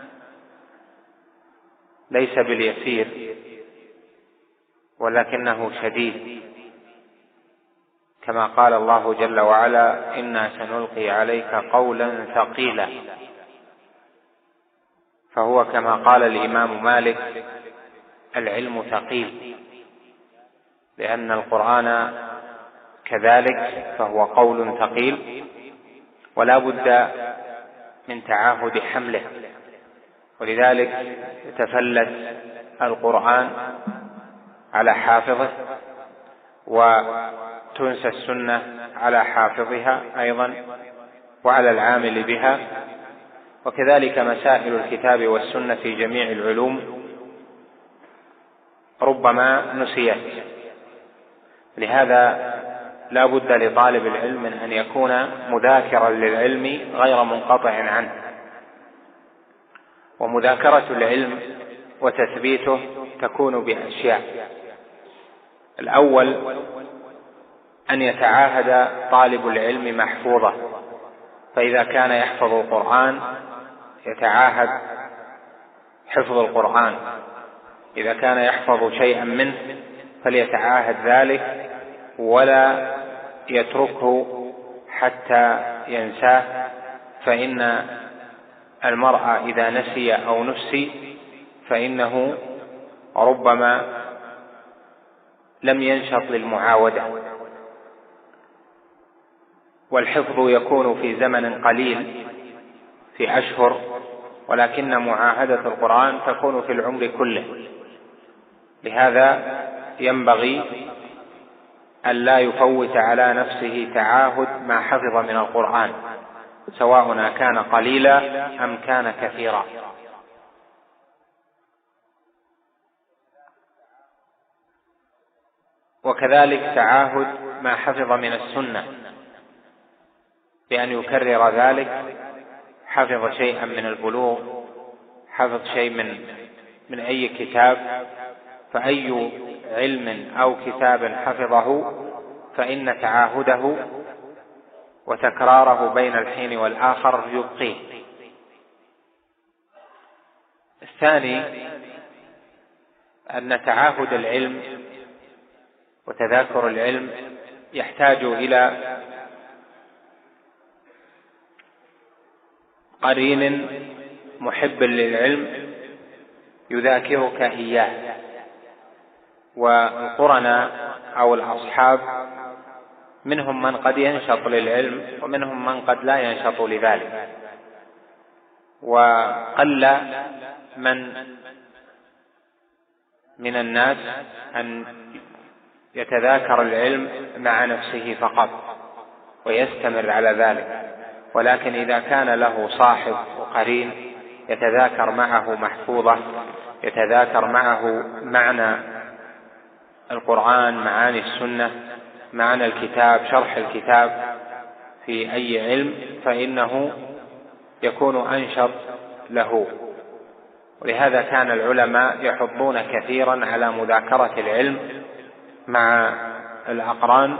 ليس باليسير ولكنه شديد، كما قال الله جل وعلا: إنا سنلقي عليك قولا ثقيلا. فهو كما قال الإمام مالك: العلم ثقيل، لأن القرآن كذلك فهو قول ثقيل، ولا بد من تعاهد حمله. ولذلك يتفلت القرآن على حافظه، وتنسى السنة على حافظها أيضا وعلى العامل بها، وكذلك مسائل الكتاب والسنة في جميع العلوم ربما نسيت. لهذا لا بد لطالب العلم من أن يكون مذاكرا للعلم غير منقطع عنه. ومذاكرة العلم وتثبيته تكون بأشياء: الأول أن يتعاهد طالب العلم محفوظه، فإذا كان يحفظ القرآن يتعاهد حفظ القرآن، إذا كان يحفظ شيئا منه فليتعاهد ذلك ولا يتركه حتى ينساه، فإن المرء إذا نسي أو نسي فإنه ربما لم ينشط للمعاودة. والحفظ يكون في زمن قليل في أشهر، ولكن معاهدة القرآن تكون في العمر كله. لهذا ينبغي أن لا يفوت على نفسه تعاهد ما حفظ من القرآن، سواء كان قليلا أم كان كثيرا. وكذلك تعاهد ما حفظ من السنة بأن يكرر ذلك، حفظ شيئا من البلوغ، حفظ شيء من أي كتاب، فأي علم أو كتاب حفظه فإن تعاهده وتكراره بين الحين والآخر يبقيه. الثاني أن تعاهد العلم وتذاكر العلم يحتاج إلى قرين محب للعلم يذاكرك إياه. والقرناء أو الأصحاب منهم من قد ينشط للعلم ومنهم من قد لا ينشط لذلك، وقل من الناس أن يتذاكر العلم مع نفسه فقط ويستمر على ذلك، ولكن إذا كان له صاحب وقرين يتذاكر معه محفوظة، يتذاكر معه معنى القرآن، معاني السنة، معنى الكتاب، شرح الكتاب في أي علم، فإنه يكون أنشط له. ولهذا كان العلماء يحضون كثيرا على مذاكرة العلم مع الأقران،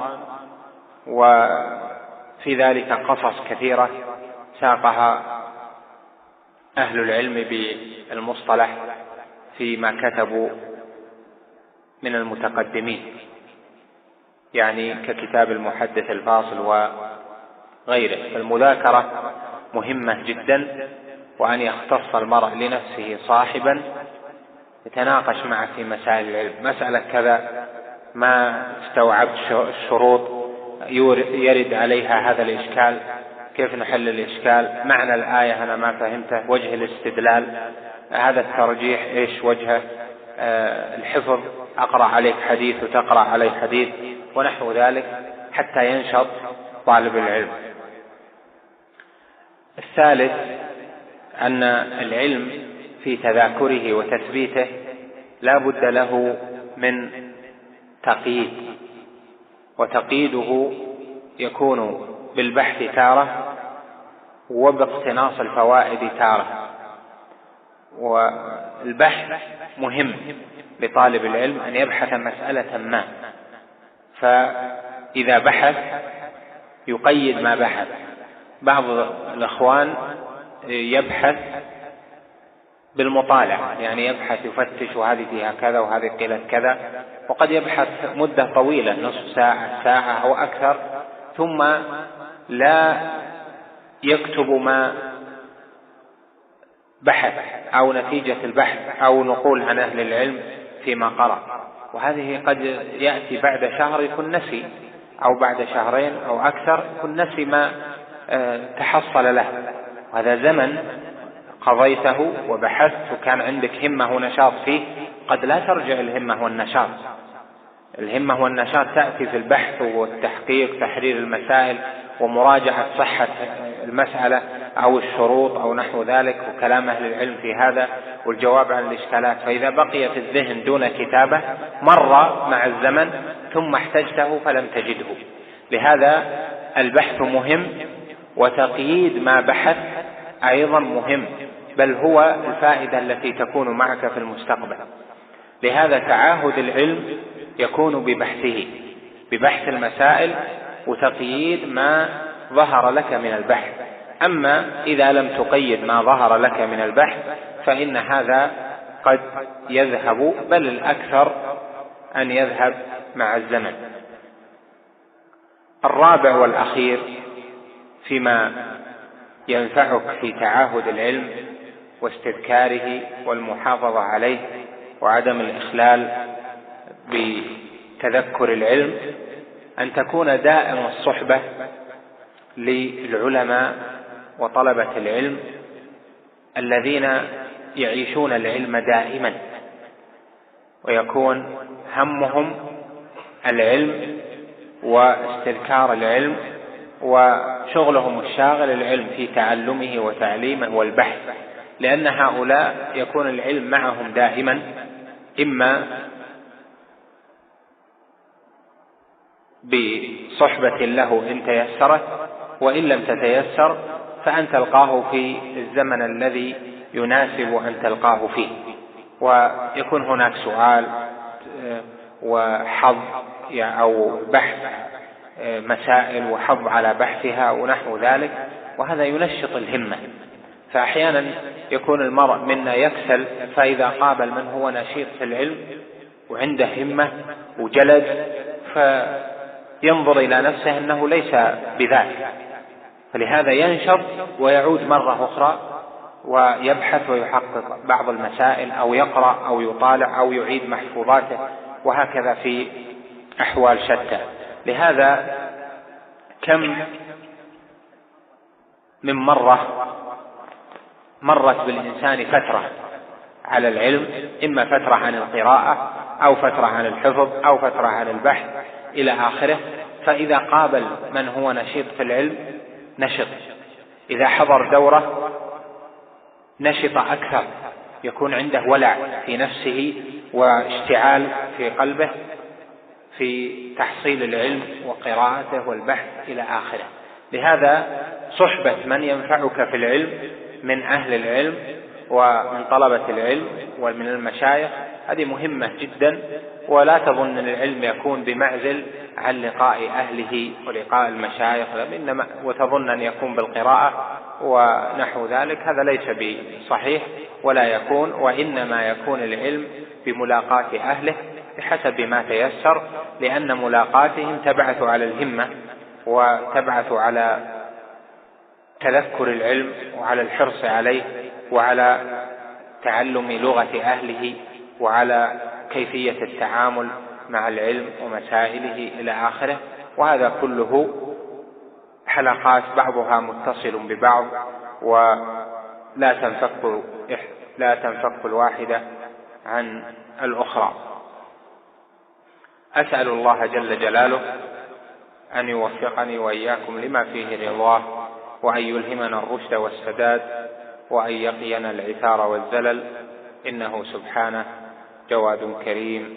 وفي ذلك قصص كثيرة ساقها أهل العلم بالمصطلح فيما كتبوا من المتقدمين، يعني ككتاب المحدث الفاصل وغيره. فالمذاكرة مهمة جدا، وأن يختص المرء لنفسه صاحبا يتناقش معه في مسائل العلم، مسألة كذا ما استوعبت الشروط، يرد عليها هذا الإشكال، كيف نحل الإشكال، معنى الآية أنا ما فهمته، وجه الاستدلال، هذا الترجيح إيش وجهه، الحفظ أقرأ عليك حديث وتقرأ عليه حديث ونحو ذلك، حتى ينشط طالب العلم. الثالث أن العلم في تذاكره وتثبيته لا بد له من تقييد، وتقييده يكون بالبحث تارة وباقتناص الفوائد تارة. والبحث مهم لطالب العلم أن يبحث مسألة ما، فإذا بحث يقيد ما بحث. بعض الأخوان يبحث بالمطالعة، يعني يبحث يفتش وهذه فيها كذا وهذه قيلت كذا، وقد يبحث مدة طويلة نصف ساعة، ساعة أو أكثر، ثم لا يكتب ما بحث أو نتيجة البحث أو نقول عن أهل العلم فيما قرأ، وهذه قد يأتي بعد شهر يكون نسي، أو بعد شهرين أو أكثر يكون نسي ما تحصل له. وهذا زمن قضيته وبحثت وكان عندك همة ونشاط فيه، قد لا ترجع الهمة والنشاط. الهمة والنشاط تأتي في البحث والتحقيق، تحرير المسائل ومراجعة صحة المسألة أو الشروط أو نحو ذلك، وكلام أهل العلم في هذا والجواب عن الإشكالات. فإذا بقي في الذهن دون كتابة مر مع الزمن ثم احتجته فلم تجده. لهذا البحث مهم، وتقييد ما بحث أيضا مهم، بل هو الفائدة التي تكون معك في المستقبل. لهذا تعاهد العلم يكون ببحثه، ببحث المسائل وتقييد ما ظهر لك من البحث. أما إذا لم تقيد ما ظهر لك من البحث فإن هذا قد يذهب، بل الأكثر أن يذهب مع الزمن. الرابع والأخير فيما ينفعك في تعاهد العلم واستذكاره والمحافظة عليه وعدم الإخلال بتذكر العلم، أن تكون دائم الصحبة للعلماء وطلبة العلم الذين يعيشون العلم دائما، ويكون همهم العلم واستذكار العلم، وشغلهم الشاغل العلم في تعلمه وتعليمه والبحث، لأن هؤلاء يكون العلم معهم دائما، إما بصحبة له إن تيسرت، وإن لم تتيسر فأن تلقاه في الزمن الذي يناسب أن تلقاه فيه، ويكون هناك سؤال وحظ أو بحث مسائل وحظ على بحثها ونحو ذلك، وهذا ينشط الهمة. فأحيانا يكون المرء منا يكسل، فإذا قابل من هو نشيط في العلم وعنده همة وجلد فينظر إلى نفسه أنه ليس بذلك، فلهذا ينشط ويعود مرة أخرى ويبحث ويحقق بعض المسائل أو يقرأ أو يطالع أو يعيد محفوظاته، وهكذا في أحوال شتى. لهذا كم من مرة مرت بالإنسان فترة على العلم، إما فترة عن القراءة أو فترة عن الحفظ أو فترة عن البحث إلى آخره، فإذا قابل من هو نشيط في العلم نشط، إذا حضر دورة نشط أكثر، يكون عنده ولع في نفسه واشتعال في قلبه في تحصيل العلم وقراءته والبحث إلى آخره. لهذا صحبة من ينفعك في العلم من أهل العلم ومن طلبة العلم ومن المشايخ هذه مهمة جدا، ولا تظن أن العلم يكون بمعزل عن لقاء أهله ولقاء المشايخ، وتظن أن يكون بالقراءة ونحو ذلك، هذا ليس بصحيح ولا يكون، وإنما يكون العلم بملاقاة أهله بحسب ما تيسر، لأن ملاقاتهم تبعث على الهمة وتبعث على تذكر العلم وعلى الحرص عليه وعلى تعلم لغة أهله وعلى كيفية التعامل مع العلم ومسائله إلى آخره. وهذا كله حلقات بعضها متصل ببعض ولا تنفك الواحدة عن الأخرى. أسأل الله جل جلاله أن يوفقني وإياكم لما فيه رضاه، وأن يلهمنا الرشد والسداد، وأن يقينا العثار والزلل، إنه سبحانه جواد كريم